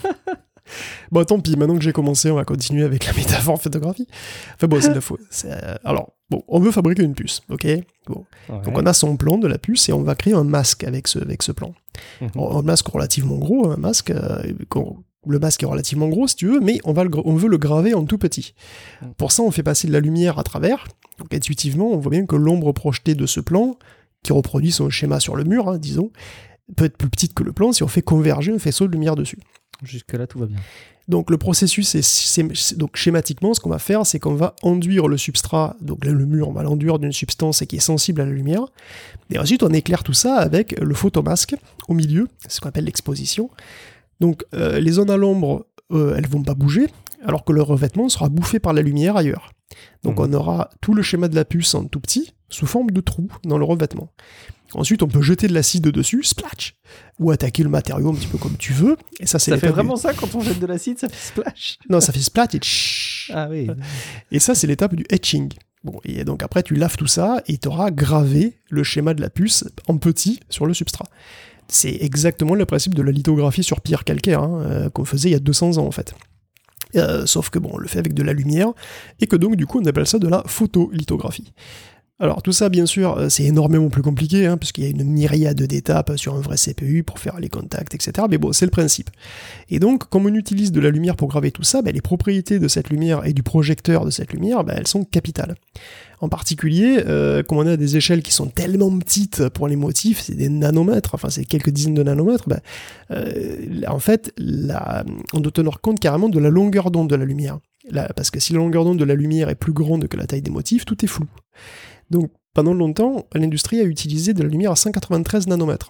Bon, tant pis, maintenant que j'ai commencé, on va continuer avec la métaphore photographie. Enfin bon, c'est de la faute. C'est, euh, alors, bon, on veut fabriquer une puce, ok ? Bon. Ouais. Donc on a son plan de la puce et on va créer un masque avec ce, avec ce plan. Mm-hmm. Alors, un masque relativement gros, un masque, euh, le masque est relativement gros si tu veux, mais on, va le, on veut le graver en tout petit. Mm. Pour ça, on fait passer de la lumière à travers. Donc intuitivement, on voit bien que l'ombre projetée de ce plan, qui reproduit son schéma sur le mur, hein, disons, peut être plus petite que le plan si on fait converger un faisceau de lumière dessus. Jusque-là, tout va bien. Donc le processus, c'est, c'est, c'est donc schématiquement, ce qu'on va faire, c'est qu'on va enduire le substrat, donc là, le mur, on va l'enduire d'une substance qui est sensible à la lumière, et ensuite on éclaire tout ça avec le photomasque au milieu, c'est ce qu'on appelle l'exposition. Donc euh, les zones à l'ombre, euh, elles vont pas bouger, alors que le revêtement sera bouffé par la lumière ailleurs. Donc mmh. on aura tout le schéma de la puce en tout petit, sous forme de trou dans le revêtement. Ensuite, on peut jeter de l'acide dessus, splash, ou attaquer le matériau un petit peu comme tu veux. Et ça, c'est ça fait vraiment du... ça quand on jette de l'acide, ça fait splash. Non, ça fait splash et tch. Ah oui. Et ça, c'est l'étape du etching. Bon, et donc après, tu laves tout ça et tu auras gravé le schéma de la puce en petit sur le substrat. C'est exactement le principe de la lithographie sur pierre calcaire hein, euh, qu'on faisait il y a deux cents ans en fait. Euh, sauf que bon, on le fait avec de la lumière, et que donc du coup on appelle ça de la photolithographie. Alors tout ça, bien sûr, c'est énormément plus compliqué, hein, puisqu'il y a une myriade d'étapes sur un vrai C P U pour faire les contacts, et cetera. Mais bon, c'est le principe. Et donc, comme on utilise de la lumière pour graver tout ça, ben, les propriétés de cette lumière et du projecteur de cette lumière, ben, elles sont capitales. En particulier, euh, comme on a des échelles qui sont tellement petites pour les motifs, c'est des nanomètres, enfin c'est quelques dizaines de nanomètres, ben, euh, en fait, la, on doit tenir compte carrément de la longueur d'onde de la lumière. Là, parce que si la longueur d'onde de la lumière est plus grande que la taille des motifs, tout est flou. Donc pendant longtemps, l'industrie a utilisé de la lumière à cent quatre-vingt-treize nanomètres.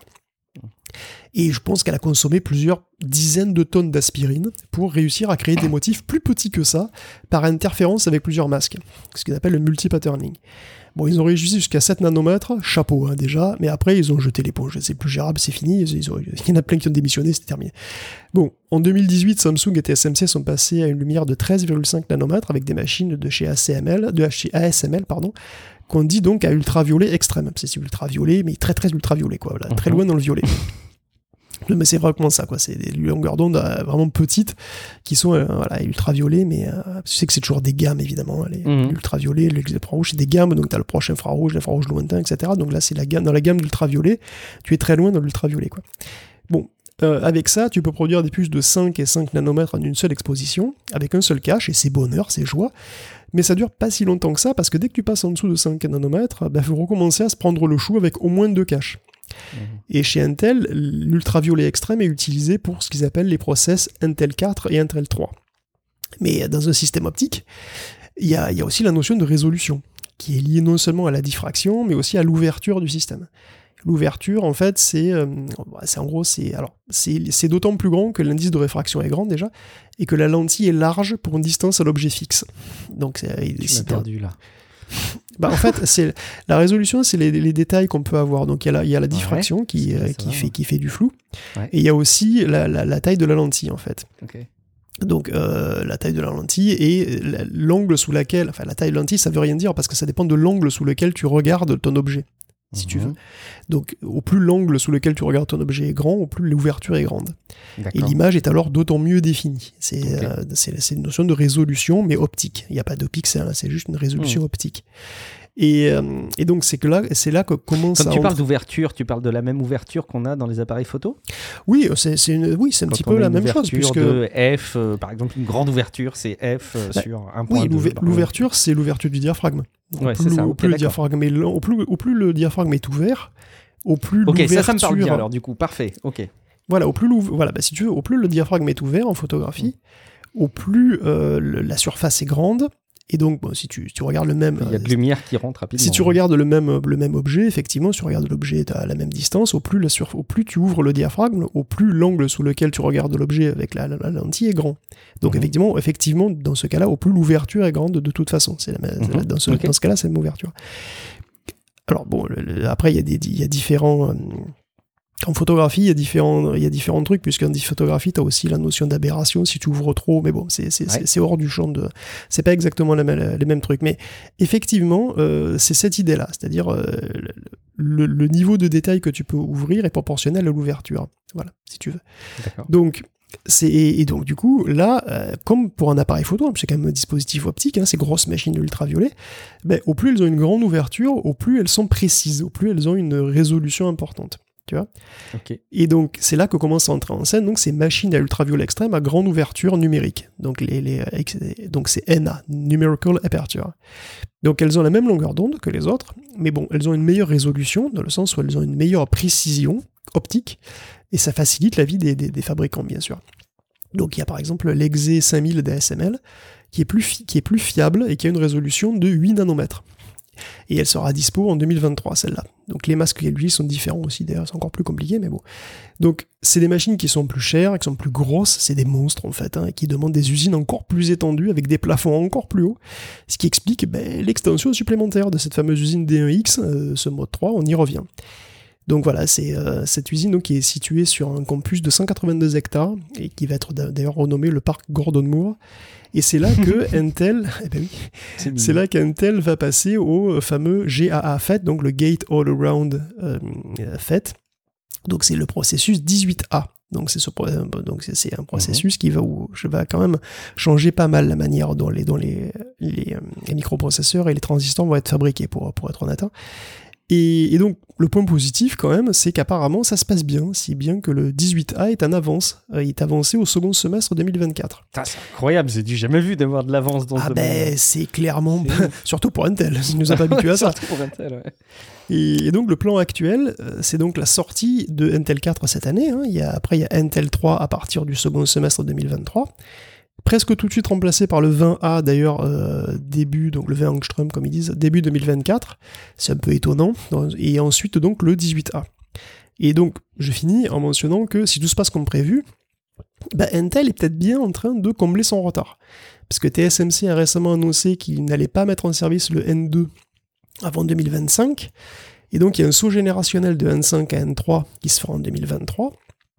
Et je pense qu'elle a consommé plusieurs dizaines de tonnes d'aspirine pour réussir à créer des motifs plus petits que ça, par interférence avec plusieurs masques, ce qu'ils appellent le multi-patterning. Bon, ils ont réussi jusqu'à sept nanomètres, chapeau hein, déjà, mais après ils ont jeté l'éponge, c'est plus gérable, c'est fini, ils ont, il y en a plein qui ont démissionné, c'est terminé. Bon, en deux mille dix-huit, Samsung et T S M C sont passés à une lumière de treize virgule cinq nanomètres avec des machines de chez A S M L, de chez A S M L, pardon, qu'on dit donc à ultraviolet extrême. C'est ultraviolet, mais très très ultraviolet, quoi, voilà, mm-hmm. très loin dans le violet. Mais c'est vraiment ça, quoi. C'est des longueurs d'onde euh, vraiment petites qui sont euh, voilà, ultraviolets, mais euh, tu sais que c'est toujours des gammes, évidemment. Les mmh. l'ultraviolet, l'infrarouge, c'est des gammes, donc tu as le proche infrarouge, l'infrarouge lointain, et cetera. Donc là, c'est la gamme, dans la gamme d'ultraviolet, tu es très loin dans l'ultraviolet, quoi. Bon, euh, avec ça, tu peux produire des puces de cinq et cinq nanomètres en une seule exposition, avec un seul cache, et c'est bonheur, c'est joie. Mais ça dure pas si longtemps que ça, parce que dès que tu passes en dessous de cinq nanomètres, il bah, faut recommencer à se prendre le chou avec au moins deux caches. Mmh. Et chez Intel, l'ultraviolet extrême est utilisé pour ce qu'ils appellent les process Intel quatre et Intel trois. Mais dans un système optique, il y a, y a aussi la notion de résolution, qui est liée non seulement à la diffraction, mais aussi à l'ouverture du système. L'ouverture, en fait, c'est, euh, c'est en gros, c'est, alors, c'est, c'est d'autant plus grand que l'indice de réfraction est grand déjà, et que la lentille est large pour une distance à l'objet fixe. Donc, c'est, tu m'as perdu là. Bah, en fait, c'est, la résolution, c'est les, les détails qu'on peut avoir. Donc, il y a la, il y a la diffraction ouais, qui, euh, qui, fait, qui fait du flou. Ouais. Et il y a aussi la, la, la taille de la lentille, en fait. Okay. Donc, euh, la taille de la lentille et l'angle sous laquelle... Enfin, la taille de la lentille, ça veut rien dire parce que ça dépend de l'angle sous lequel tu regardes ton objet, si mmh. tu veux. Donc, au plus l'angle sous lequel tu regardes ton objet est grand, au plus l'ouverture est grande. D'accord. Et l'image est alors d'autant mieux définie. C'est, okay. euh, c'est, c'est une notion de résolution, mais optique. Il n'y a pas de pixels, c'est juste une résolution mmh. optique. Et, euh, et donc, c'est, que là, c'est là que commence Quand à... tu parles entre... d'ouverture, tu parles de la même ouverture qu'on a dans les appareils photo ? Oui, c'est, c'est, une, oui, c'est un Quand petit peu la même chose. Puisque... de F, euh, par exemple, une grande ouverture, c'est F euh, bah, sur un point. Oui, de... l'ouverture, c'est l'ouverture du diaphragme. Ouais, plus, c'est ça. Au, Okay, plus le diaphragme est, au, plus, au plus le diaphragme est ouvert, au plus Ok, l'ouverture... ça, ça me parle bien alors, du coup, parfait, ok. Voilà, au plus, voilà, bah, si tu veux, au plus le diaphragme est ouvert en photographie, mmh. au plus euh, le, la surface est grande. Et donc, bon, si, tu, si tu regardes le même... Il y a de lumière qui rentre rapidement. Si tu regardes le même, le même objet, effectivement, si tu regardes l'objet à la même distance, au plus, la sur, au plus tu ouvres le diaphragme, au plus l'angle sous lequel tu regardes l'objet avec la, la, la lentille est grand. Donc, mmh. effectivement, effectivement, dans ce cas-là, au plus l'ouverture est grande de toute façon. C'est la, mmh. dans, ce, okay. dans ce cas-là, c'est une ouverture. Alors, bon, le, le, après, il y a, des, il y a différents... Euh, En photographie, il y a différents, il y a différents trucs, puisqu'en photographie, tu as aussi la notion d'aberration si tu ouvres trop, mais bon, c'est, c'est, ouais. c'est, c'est hors du champ de... C'est pas exactement la, la, les mêmes trucs, mais effectivement, euh, c'est cette idée-là, c'est-à-dire euh, le, le niveau de détail que tu peux ouvrir est proportionnel à l'ouverture, voilà, si tu veux. D'accord. Donc, c'est, et donc du coup, là, euh, comme pour un appareil photo, c'est quand même un dispositif optique, hein, ces grosses machines de ultraviolet, ben, au plus elles ont une grande ouverture, au plus elles sont précises, au plus elles ont une résolution importante. Tu vois okay. Et donc, c'est là que commencent à entrer en scène donc, ces machines à ultraviolet extrême à grande ouverture numérique. Donc, les, les, donc c'est N A, Numerical Aperture. Donc, elles ont la même longueur d'onde que les autres, mais bon, elles ont une meilleure résolution, dans le sens où elles ont une meilleure précision optique, et ça facilite la vie des, des, des fabricants, bien sûr. Donc, il y a par exemple l'E X E cinq mille d'A S M L, qui est, plus fi- qui est plus fiable et qui a une résolution de huit nanomètres. Et elle sera dispo en deux mille vingt-trois, celle-là. Donc les masques qu'elle utilise sont différents aussi, d'ailleurs c'est encore plus compliqué, mais bon. Donc c'est des machines qui sont plus chères, qui sont plus grosses, c'est des monstres en fait, hein, et qui demandent des usines encore plus étendues, avec des plafonds encore plus hauts, ce qui explique ben, l'extension supplémentaire de cette fameuse usine D un X, euh, ce mode trois, on y revient. Donc voilà, c'est euh, cette usine donc, qui est située sur un campus de cent quatre-vingt-deux hectares, et qui va être d'ailleurs renommé le parc Gordon Moore. Et c'est là que Intel, eh ben oui, c'est, c'est là qu'Intel va passer au fameux G A A F E T, donc le Gate All Around euh, F E T. Donc c'est le processus dix-huit A. Donc c'est, ce, donc c'est, c'est un processus mmh. qui va, où je vais quand même changer pas mal la manière dont les, dont les, les, les microprocesseurs et les transistors vont être fabriqués, pour, pour être honnête. Et, et donc, le point positif, quand même, c'est qu'apparemment, ça se passe bien, si bien que le dix-huit A est en avance. Euh, il est avancé au second semestre deux mille vingt-quatre. Ah, c'est incroyable, j'ai du jamais vu d'avoir de l'avance dans ah ce ben, domaine. Ah c'est clairement... C'est... surtout pour Intel, ils nous ont pas habitués à ça. Surtout pour Intel, ouais. Et, et donc, le plan actuel, euh, c'est donc la sortie de Intel quatre cette année. Hein. Il y a, après, il y a Intel trois à partir du second semestre deux mille vingt-trois. Presque tout de suite remplacé par le vingt A, d'ailleurs, euh, début, donc le vingt angstrom, comme ils disent, début deux mille vingt-quatre. C'est un peu étonnant. Et ensuite, donc, le dix-huit A. Et donc, je finis en mentionnant que si tout se passe comme prévu, bah, Intel est peut-être bien en train de combler son retard. Parce que T S M C a récemment annoncé qu'il n'allait pas mettre en service le N deux avant deux mille vingt-cinq. Et donc, il y a un saut générationnel de N cinq à N trois qui se fera en deux mille vingt-trois.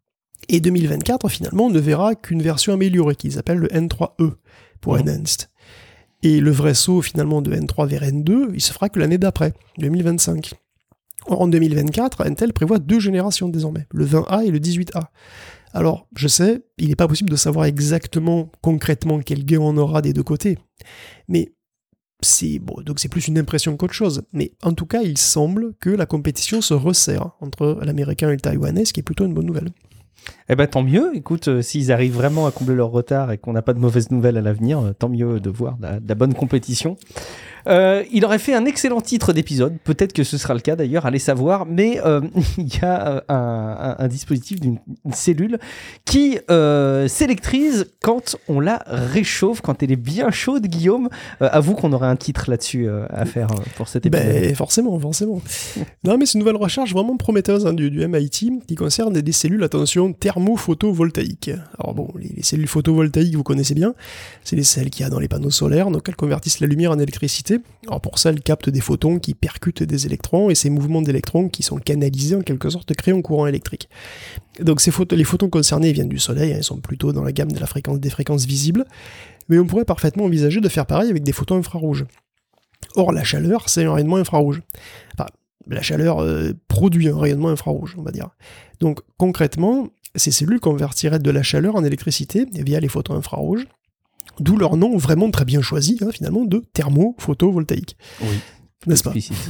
Et deux mille vingt-quatre, finalement, on ne verra qu'une version améliorée, qu'ils appellent le N trois E, pour mmh. Enhanced. Et le vrai saut, finalement, de N trois vers N deux, il se fera que l'année d'après, deux mille vingt-cinq. Or, en deux mille vingt-quatre, Intel prévoit deux générations désormais, le vingt A et le dix-huit A. Alors, je sais, il n'est pas possible de savoir exactement, concrètement, quel gain on aura des deux côtés. Mais c'est, bon, donc c'est plus une impression qu'autre chose. Mais en tout cas, il semble que la compétition se resserre entre l'américain et le taïwanais, ce qui est plutôt une bonne nouvelle. Eh ben tant mieux, écoute, euh, s'ils arrivent vraiment à combler leur retard et qu'on n'a pas de mauvaises nouvelles à l'avenir, euh, tant mieux de voir de la, de la bonne compétition. Euh, il aurait fait un excellent titre d'épisode, peut-être que ce sera le cas d'ailleurs, allez savoir, mais euh, il y a euh, un, un, un dispositif d'une cellule qui euh, s'électrise quand on la réchauffe, quand elle est bien chaude, Guillaume. Euh, avoue qu'on aurait un titre là-dessus euh, à faire euh, pour cet épisode. Ben, forcément, forcément. Non, mais c'est une nouvelle recherche vraiment prometteuse hein, du, du M I T qui concerne des cellules, attention, thermophotovoltaïques. Alors bon, les, les cellules photovoltaïques, vous connaissez bien, c'est les celles qu'il y a dans les panneaux solaires, donc elles convertissent la lumière en électricité. Alors pour ça, elles captent des photons qui percutent des électrons, et ces mouvements d'électrons qui sont canalisés en quelque sorte créent un courant électrique. Donc ces photos, les photons concernés viennent du soleil, hein, ils sont plutôt dans la gamme de la fréquence, des fréquences visibles, mais on pourrait parfaitement envisager de faire pareil avec des photons infrarouges. Or la chaleur, c'est un rayonnement infrarouge. Enfin, la chaleur euh, produit un rayonnement infrarouge, on va dire. Donc concrètement, ces cellules convertiraient de la chaleur en électricité via les photons infrarouges, d'où leur nom vraiment très bien choisi, hein, finalement, de thermophotovoltaïque. Oui, n'est-ce pas ? explicite.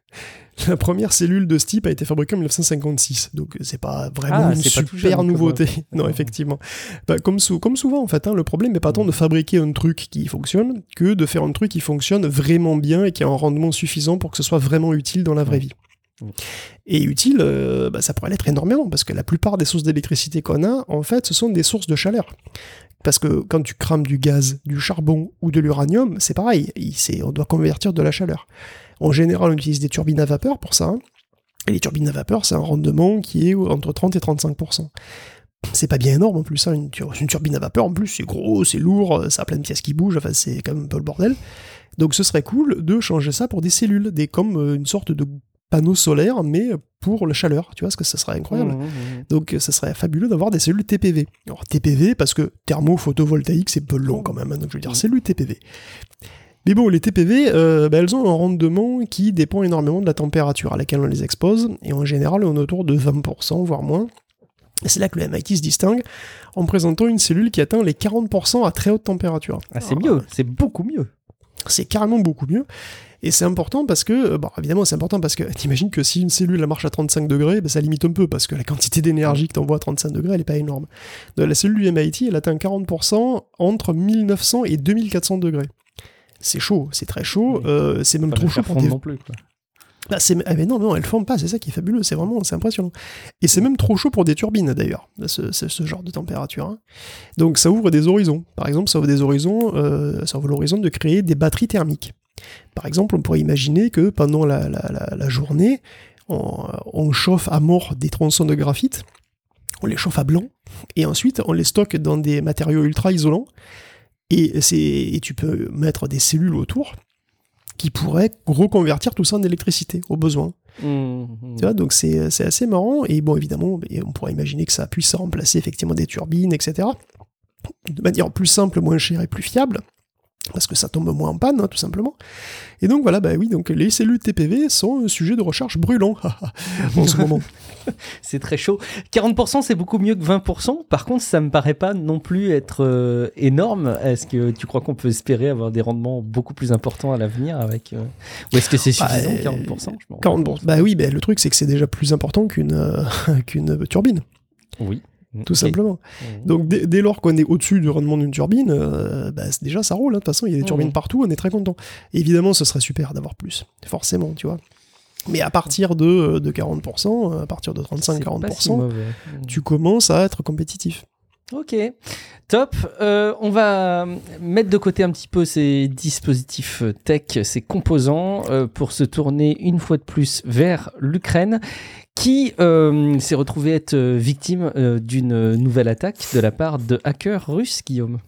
La première cellule de ce type a été fabriquée en dix-neuf cent cinquante-six, donc c'est pas vraiment ah, une super nouveauté. Non, effectivement. Bah, comme, sou- comme souvent, en fait, hein, le problème n'est pas tant de fabriquer un truc qui fonctionne que de faire un truc qui fonctionne vraiment bien et qui a un rendement suffisant pour que ce soit vraiment utile dans la vraie vie. Et utile, euh, bah, ça pourrait l'être énormément, parce que la plupart des sources d'électricité qu'on a, en fait, ce sont des sources de chaleur. Parce que quand tu crames du gaz, du charbon ou de l'uranium, c'est pareil, c'est, on doit convertir de la chaleur. En général, on utilise des turbines à vapeur pour ça, hein. Et les turbines à vapeur, c'est un rendement qui est entre trente et trente-cinq pour cent. C'est pas bien énorme en plus, hein. une, tur- une turbine à vapeur en plus, c'est gros, c'est lourd, ça a plein de pièces qui bougent, enfin c'est quand même un peu le bordel. Donc ce serait cool de changer ça pour des cellules, des, comme une sorte de panneau solaire, mais pour la chaleur, tu vois, parce que ça serait incroyable. Mmh, mmh. Donc ça serait fabuleux d'avoir des cellules T P V. Alors T P V, parce que thermophotovoltaïque, c'est peu long quand même, hein, donc je veux dire mmh. cellules T P V. Mais bon, les T P V, euh, bah, elles ont un rendement qui dépend énormément de la température à laquelle on les expose, et en général, on est autour de vingt pour cent, voire moins. Et c'est là que le M I T se distingue en présentant une cellule qui atteint les quarante pour cent à très haute température. Ah, c'est Alors, mieux, c'est beaucoup mieux. C'est carrément beaucoup mieux. Et c'est important parce que, bon, évidemment, c'est important parce que t'imagines que si une cellule elle marche à trente-cinq degrés, ben, ça limite un peu parce que la quantité d'énergie que t'envoies à trente-cinq degrés, elle est pas énorme. Donc, la cellule du M I T, elle atteint quarante pour cent entre mille neuf cents et deux mille quatre cents degrés. C'est chaud, c'est très chaud, oui. euh, c'est même pas trop chaud pour des... non plus, quoi. Bah, c'est... Ah, mais non, non, elle forme pas, c'est ça qui est fabuleux, c'est vraiment, c'est impressionnant. Et c'est même trop chaud pour des turbines d'ailleurs, ce, ce, ce genre de température. Hein. Donc ça ouvre des horizons. Par exemple, ça ouvre des horizons, euh, ça ouvre l'horizon de créer des batteries thermiques. Par exemple, on pourrait imaginer que pendant la, la, la, la journée, on, on chauffe à mort des tronçons de graphite, on les chauffe à blanc, et ensuite on les stocke dans des matériaux ultra isolants, et, c'est, et tu peux mettre des cellules autour qui pourraient reconvertir tout ça en électricité, au besoin. Mmh, mmh. Tu vois, donc c'est, c'est assez marrant, et bon, évidemment, on pourrait imaginer que ça puisse remplacer effectivement des turbines, et cetera, de manière plus simple, moins chère et plus fiable, parce que ça tombe moins en panne, hein, tout simplement. Et donc voilà, bah oui, donc les cellules T P V sont un sujet de recherche brûlant en ce moment. C'est très chaud. quarante pour cent, c'est beaucoup mieux que vingt pour cent. Par contre, ça me paraît pas non plus être euh, énorme. Est-ce que tu crois qu'on peut espérer avoir des rendements beaucoup plus importants à l'avenir avec euh... ou est-ce que c'est suffisant, bah, quarante pour cent je quarante pour cent Bah oui, bah, le truc, c'est que c'est déjà plus important qu'une, euh, qu'une turbine. Oui. Tout okay. simplement. Mmh. Donc dès, dès lors qu'on est au-dessus du rendement d'une turbine, euh, bah, déjà ça roule. De hein. toute façon, il y a des turbines mmh. partout, on est très content. Et évidemment, ce serait super d'avoir plus, forcément, tu vois. Mais à partir de, de quarante pour cent, à partir de trente-cinq à quarante pour cent, si tu commences à être compétitif. Ok, top. Euh, on va mettre de côté un petit peu ces dispositifs tech, ces composants, euh, pour se tourner une fois de plus vers l'Ukraine, qui euh, s'est retrouvée être victime euh, d'une nouvelle attaque de la part de hackers russes, Guillaume.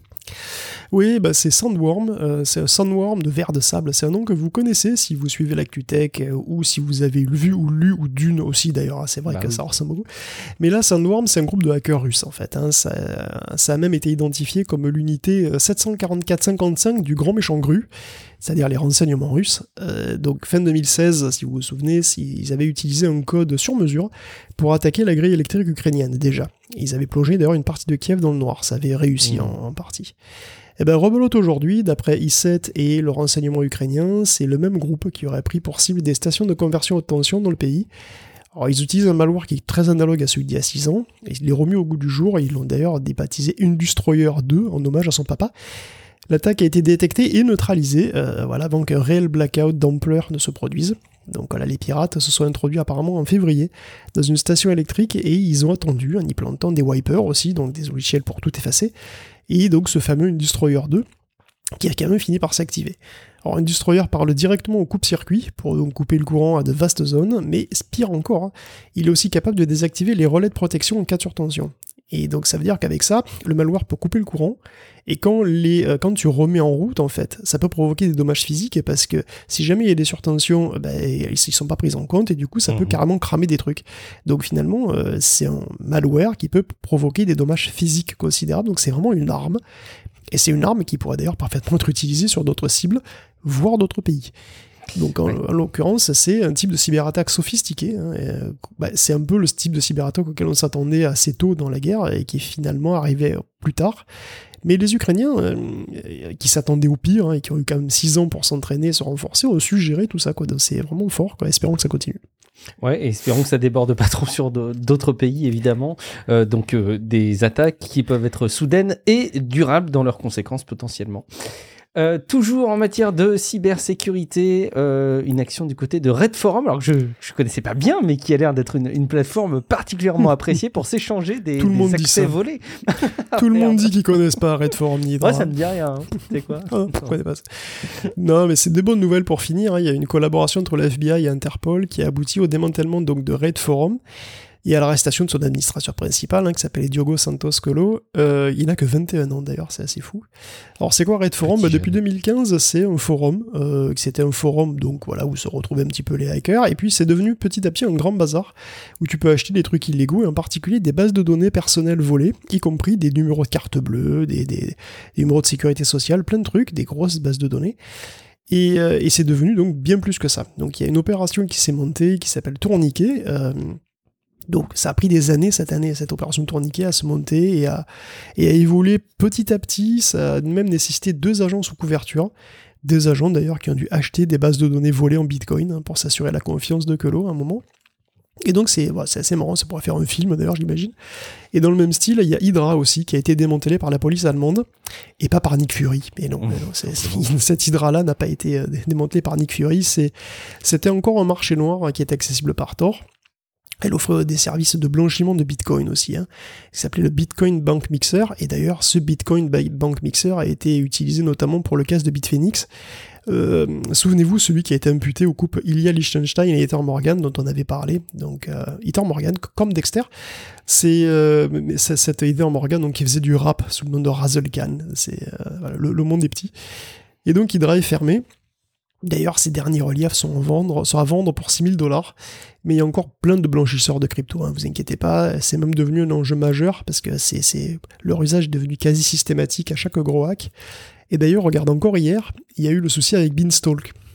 Oui, bah c'est Sandworm, euh, c'est un Sandworm de verre de sable, c'est un nom que vous connaissez si vous suivez l'ActuTech euh, ou si vous avez vu ou lu ou Dune aussi d'ailleurs, hein, c'est vrai bah que oui. ça ressemble beaucoup. Mais là, Sandworm, c'est un groupe de hackers russes en fait, hein, ça, ça a même été identifié comme l'unité sept cent quarante-quatre cinquante-cinq du grand méchant Gru, c'est-à-dire les renseignements russes. Euh, donc fin deux mille seize, si vous vous souvenez, ils avaient utilisé un code sur mesure pour attaquer la grille électrique ukrainienne déjà. Ils avaient plongé d'ailleurs une partie de Kiev dans le noir, ça avait réussi mmh. en, en partie. Et ben rebelote aujourd'hui, d'après I sept et le renseignement ukrainien, c'est le même groupe qui aurait pris pour cible des stations de conversion haute tension dans le pays. Alors ils utilisent un malware qui est très analogue à celui d'il y a six ans, et ils l'ont remis au goût du jour, et ils l'ont d'ailleurs débaptisé Industroyer deux en hommage à son papa. L'attaque a été détectée et neutralisée, euh, voilà, avant qu'un réel blackout d'ampleur ne se produise. Donc voilà, les pirates se sont introduits apparemment en février dans une station électrique et ils ont attendu en y plantant des wipers aussi, donc des logiciels pour tout effacer, et donc ce fameux Industroyer deux qui a quand même fini par s'activer. Alors Industroyer parle directement au coupe-circuit pour donc couper le courant à de vastes zones, mais pire encore, hein, il est aussi capable de désactiver les relais de protection en cas de surtension. Et donc ça veut dire qu'avec ça, le malware peut couper le courant, et quand, les, euh, quand tu remets en route, en fait, ça peut provoquer des dommages physiques, parce que si jamais il y a des surtensions, ben, ils ne sont pas pris en compte, et du coup ça mmh. peut carrément cramer des trucs. Donc finalement, euh, c'est un malware qui peut provoquer des dommages physiques considérables, donc c'est vraiment une arme, et c'est une arme qui pourrait d'ailleurs parfaitement être utilisée sur d'autres cibles, voire d'autres pays. Donc en, ouais. en l'occurrence, c'est un type de cyberattaque sophistiqué. Hein, et, bah, c'est un peu le type de cyberattaque auquel on s'attendait assez tôt dans la guerre et qui est finalement arrivé plus tard. Mais les Ukrainiens, euh, qui s'attendaient au pire hein, et qui ont eu quand même six ans pour s'entraîner, se renforcer, ont su gérer tout ça. Quoi. Donc c'est vraiment fort. Quoi. Espérons que ça continue. Ouais, et espérons que ça déborde pas trop sur d'autres pays, évidemment. Euh, donc euh, des attaques qui peuvent être soudaines et durables dans leurs conséquences potentiellement. Euh, toujours en matière de cybersécurité, euh, une action du côté de Red Forum, alors que je ne connaissais pas bien, mais qui a l'air d'être une, une plateforme particulièrement appréciée pour s'échanger des, des accès volés. Tout le monde dit qu'ils ne connaissent pas Red Forum ni Hydra. Ouais, ça me dit rien. Hein. C'est quoi ah, pourquoi pas ça. Non, mais c'est des bonnes nouvelles pour finir. Hein. Il y a une collaboration entre le F B I et Interpol qui a abouti au démantèlement donc, de Red Forum et à l'arrestation de son administrateur principal, hein, qui s'appelait Diogo Santos Colo. Euh, il n'a que vingt et un ans d'ailleurs, c'est assez fou. Alors c'est quoi Red Forum ? Bah, depuis deux mille quinze, c'est un forum, euh, c'était un forum donc voilà où se retrouvaient un petit peu les hackers, et puis c'est devenu petit à petit un grand bazar, où tu peux acheter des trucs illégaux, et en particulier des bases de données personnelles volées, y compris des numéros de carte bleue, des, des, des numéros de sécurité sociale, plein de trucs, des grosses bases de données. Et, euh, et c'est devenu donc bien plus que ça. Donc il y a une opération qui s'est montée, qui s'appelle Tourniquet, euh, donc ça a pris des années cette année, cette opération de tourniquet à se monter et à, et à évoluer petit à petit. Ça a même nécessité deux agents sous couverture, des agents d'ailleurs qui ont dû acheter des bases de données volées en Bitcoin hein, pour s'assurer la confiance de Colo à un moment. Et donc c'est, bah, c'est assez marrant, ça pourrait faire un film d'ailleurs j'imagine. Et dans le même style, il y a Hydra aussi qui a été démantelé par la police allemande, et pas par Nick Fury. Mais non, mmh. mais non c'est, c'est, cette Hydra-là n'a pas été euh, démantelée par Nick Fury, c'est, c'était encore un marché noir hein, qui est accessible par Tor. Elle offre des services de blanchiment de Bitcoin aussi, hein, qui s'appelait le Bitcoin Bank Mixer, et d'ailleurs ce Bitcoin Bank Mixer a été utilisé notamment pour le cas de Bitfinex. Euh, souvenez-vous, celui qui a été imputé au couple Ilya Liechtenstein et Heather Morgan, dont on avait parlé. Donc euh, Heather Morgan, comme Dexter, c'est, euh, c'est cette Heather Morgan donc, qui faisait du rap sous le nom de Razzle Khan. C'est, euh, voilà, le, le monde est petit. Et donc Hydra est fermé. D'ailleurs, ces derniers reliefs sont à vendre, sont à vendre pour six mille dollars, mais il y a encore plein de blanchisseurs de crypto, hein, vous inquiétez pas, c'est même devenu un enjeu majeur, parce que c'est, c'est, leur usage est devenu quasi systématique à chaque gros hack. Et d'ailleurs, regarde encore hier, il y a eu le souci avec Beanstalk.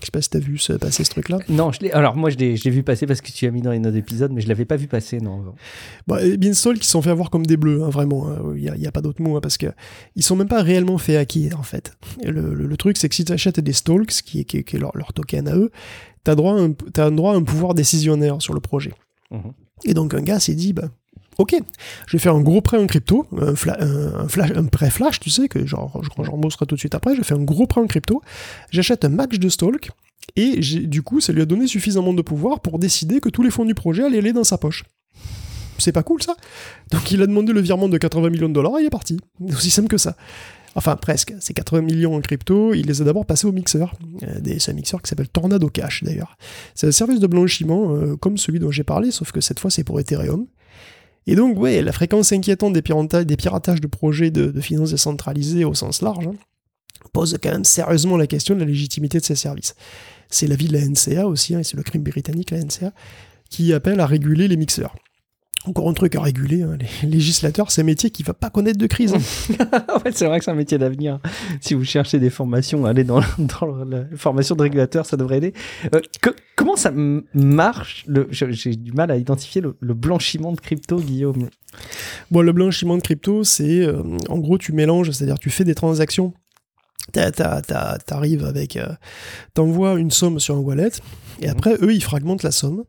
Je sais pas si t'as vu ce, passer ce truc-là. Non, je l'ai, alors moi je l'ai, je l'ai vu passer parce que tu as mis dans les notes d'épisode, mais je l'avais pas vu passer, non. Bon, Beanstalk, ils se sont fait avoir comme des bleus, hein, vraiment. Il n'y a, y a pas d'autre mot, hein, parce qu'ils ne sont même pas réellement fait hacker, en fait. Le, le, le truc, c'est que si tu achètes des stalks, qui est, qui est, qui est leur, leur token à eux, tu as droit, droit à un pouvoir décisionnaire sur le projet. Mmh. Et donc un gars s'est dit, bah, ok, je vais faire un gros prêt en crypto, un, fla- un, un, flash, un prêt flash, tu sais, que genre, j'en montrerai tout de suite après, je fais un gros prêt en crypto, j'achète un match de stalk, et du coup, ça lui a donné suffisamment de pouvoir pour décider que tous les fonds du projet allaient aller dans sa poche. C'est pas cool, ça? Donc il a demandé le virement de quatre-vingts millions de dollars et il est parti. C'est aussi simple que ça. Enfin, presque. C'est quatre-vingts millions en crypto, il les a d'abord passés au mixeur. C'est un mixeur qui s'appelle Tornado Cash, d'ailleurs. C'est un service de blanchiment, euh, comme celui dont j'ai parlé, sauf que cette fois, c'est pour Ethereum. Et donc, ouais, la fréquence inquiétante des piratages, des piratages de projets de, de finances décentralisées au sens large hein, pose quand même sérieusement la question de la légitimité de ces services. C'est l'avis de la N C A aussi, hein, et c'est le crime britannique, la N C A, qui appelle à réguler les mixeurs. Encore un truc à réguler, hein, les législateurs, c'est un métier qui ne va pas connaître de crise. Hein. En fait, c'est vrai que c'est un métier d'avenir. Si vous cherchez des formations, allez dans, dans la formation de régulateur, ça devrait aider. Euh, que, comment ça m- marche le, J'ai du mal à identifier le, le blanchiment de crypto, Guillaume. Bon, le blanchiment de crypto, c'est euh, en gros, tu mélanges, c'est-à-dire tu fais des transactions. T'as, t'as, t'as, t'arrives avec... Euh, t'envoies une somme sur un wallet, et après, eux, ils fragmentent la somme.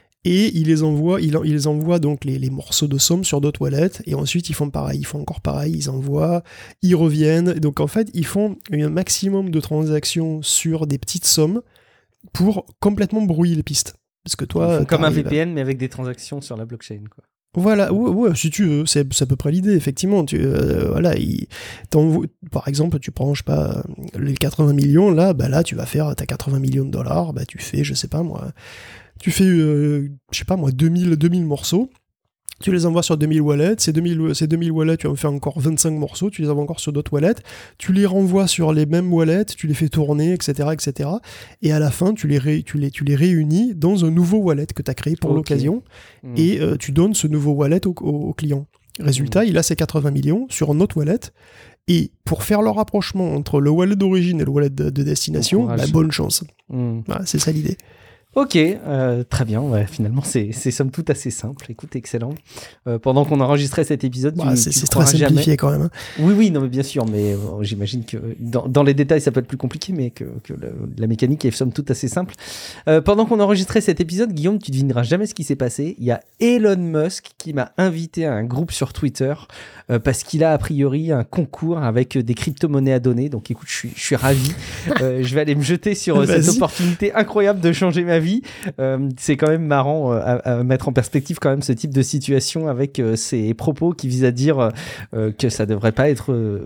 Et ils les envoient, ils, ils les envoient donc les, les morceaux de somme sur d'autres wallets, et ensuite ils font pareil, ils font encore pareil, ils envoient, ils reviennent. Donc en fait, ils font un maximum de transactions sur des petites sommes pour complètement brouiller les pistes. Parce que toi, ils font comme un V P N, mais avec des transactions sur la blockchain, quoi. Voilà, ouais, ouais, si tu veux, c'est, c'est à peu près l'idée, effectivement. Tu, euh, voilà, il, par exemple, tu prends, je sais pas, les quatre-vingts millions, là, bah là, tu vas faire, t'as quatre-vingts millions de dollars, bah tu fais, je sais pas moi, tu fais, euh, je sais pas moi, deux mille, deux mille morceaux, tu les envoies sur deux mille wallets, ces deux mille, ces deux mille wallets, tu en fais encore vingt-cinq morceaux, tu les envoies encore sur d'autres wallets, tu les renvoies sur les mêmes wallets, tu les fais tourner, et cetera, et cetera. Et à la fin, tu les, ré, tu les, tu les réunis dans un nouveau wallet que tu as créé pour okay. l'occasion, mmh. et euh, tu donnes ce nouveau wallet au, au, au client. Résultat, mmh. il a ses quatre-vingts millions sur un autre wallet, et pour faire le rapprochement entre le wallet d'origine et le wallet de, de destination, bah, bonne chance. Mmh. Voilà, c'est ça l'idée. Ok, euh, très bien. Ouais, finalement, c'est, c'est somme toute assez simple. Écoute, excellent. Euh, pendant qu'on enregistrait cet épisode, bah, tu, c'est, tu c'est très simplifié jamais... quand même. Hein. Oui, oui, non, mais bien sûr. Mais euh, j'imagine que dans, dans les détails, ça peut être plus compliqué, mais que, que le, la mécanique est somme toute assez simple. Euh, pendant qu'on enregistrait cet épisode, Guillaume, tu devineras jamais ce qui s'est passé. Il y a Elon Musk qui m'a invité à un groupe sur Twitter euh, parce qu'il a a priori un concours avec des crypto-monnaies à donner. Donc, écoute, je suis, je suis ravi. euh, je vais aller me jeter sur euh, cette opportunité incroyable de changer ma vie. Euh, c'est quand même marrant euh, à, à mettre en perspective quand même ce type de situation avec euh, ces propos qui visent à dire euh, que ça devrait pas être euh,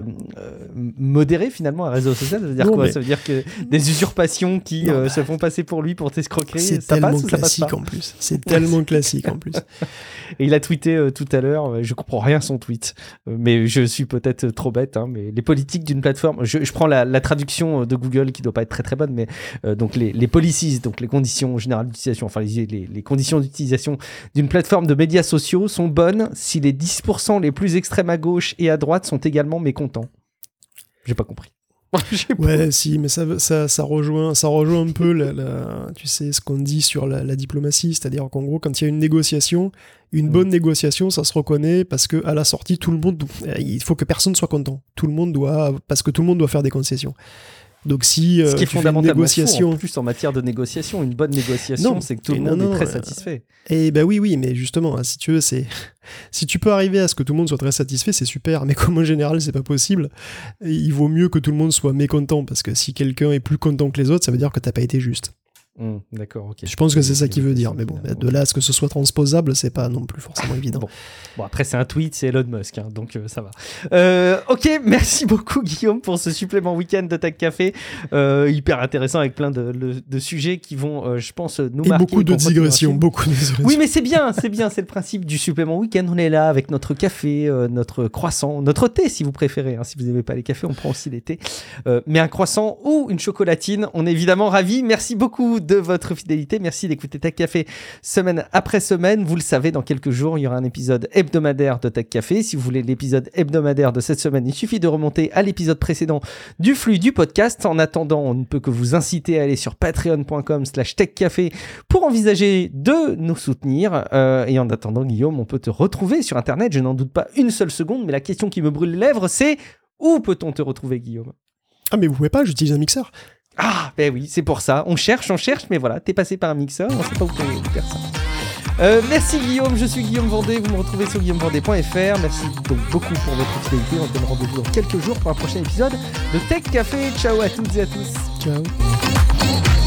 modéré finalement un réseau social. Ça veut dire non, quoi? Ça veut dire que des usurpations qui non, euh, bah... se font passer pour lui pour t'escroquer. C'est ça tellement passe ou ça classique passe pas en plus. C'est tellement classique en plus. Et il a tweeté euh, tout à l'heure. Je comprends rien à son tweet, euh, mais je suis peut-être trop bête. Hein, mais les politiques d'une plateforme. Je, je prends la, la traduction de Google qui doit pas être très très bonne, mais euh, donc les, les policies, donc les conditions générales d'utilisation. Enfin, les, les, les conditions d'utilisation d'une plateforme de médias sociaux sont bonnes si les dix pour cent les plus extrêmes à gauche et à droite sont également mécontents. J'ai pas compris. Ouais, pas... si, mais ça, ça, ça, rejoint, ça rejoint un peu la, la, tu sais, ce qu'on dit sur la, la diplomatie, c'est-à-dire qu'en gros, quand il y a une négociation, une mmh. bonne négociation, ça se reconnaît parce qu'à la sortie, tout le monde, il faut que personne soit content. Tout le monde doit, parce que tout le monde doit faire des concessions. Donc si euh, ce qui est tu fondamentalement fais une négociation, faux, en plus en matière de négociation, une bonne négociation, non, c'est que tout le monde non, est très euh, satisfait. Et ben oui, oui, mais justement, hein, si tu veux, c'est si tu peux arriver à ce que tout le monde soit très satisfait, c'est super. Mais comme en général, c'est pas possible. Il vaut mieux que tout le monde soit mécontent parce que si quelqu'un est plus content que les autres, ça veut dire que t'as pas été juste. Mmh, d'accord, ok. Je pense que c'est ça qu'il veut dire, mais bon, de là à ce que ce soit transposable, c'est pas non plus forcément évident. Bon. bon, après c'est un tweet, c'est Elon Musk, hein, donc euh, ça va. Euh, ok, merci beaucoup Guillaume pour ce supplément week-end de Tech Café, euh, hyper intéressant avec plein de, de, de sujets qui vont, euh, je pense, nous et marquer. Et beaucoup de digressions, beaucoup de digressions. Oui, mais c'est bien, c'est bien, c'est le principe du supplément week-end. On est là avec notre café, euh, notre croissant, notre thé si vous préférez. Hein, si vous n'aimez pas les cafés, on prend aussi les thés. Euh, mais un croissant ou une chocolatine, on est évidemment ravis. Merci beaucoup de votre fidélité. Merci d'écouter Tech Café semaine après semaine. Vous le savez, dans quelques jours, il y aura un épisode hebdomadaire de Tech Café. Si vous voulez l'épisode hebdomadaire de cette semaine, il suffit de remonter à l'épisode précédent du flux du podcast. En attendant, on ne peut que vous inciter à aller sur patreon.com slash techcafé pour envisager de nous soutenir. Euh, et en attendant, Guillaume, on peut te retrouver sur Internet. Je n'en doute pas une seule seconde, mais la question qui me brûle les lèvres, c'est où peut-on te retrouver, Guillaume ? Ah, mais vous pouvez pas, j'utilise un mixeur. Ah, ben oui, c'est pour ça. On cherche, on cherche, mais voilà, t'es passé par un mixeur, on sait pas où faire ça. Euh, merci Guillaume, je suis Guillaume Vendée, vous me retrouvez sur guillaume vendée point f r. Merci donc beaucoup pour votre fidélité, on se donne rendez-vous dans quelques jours pour un prochain épisode de Tech Café. Ciao à toutes et à tous. Ciao.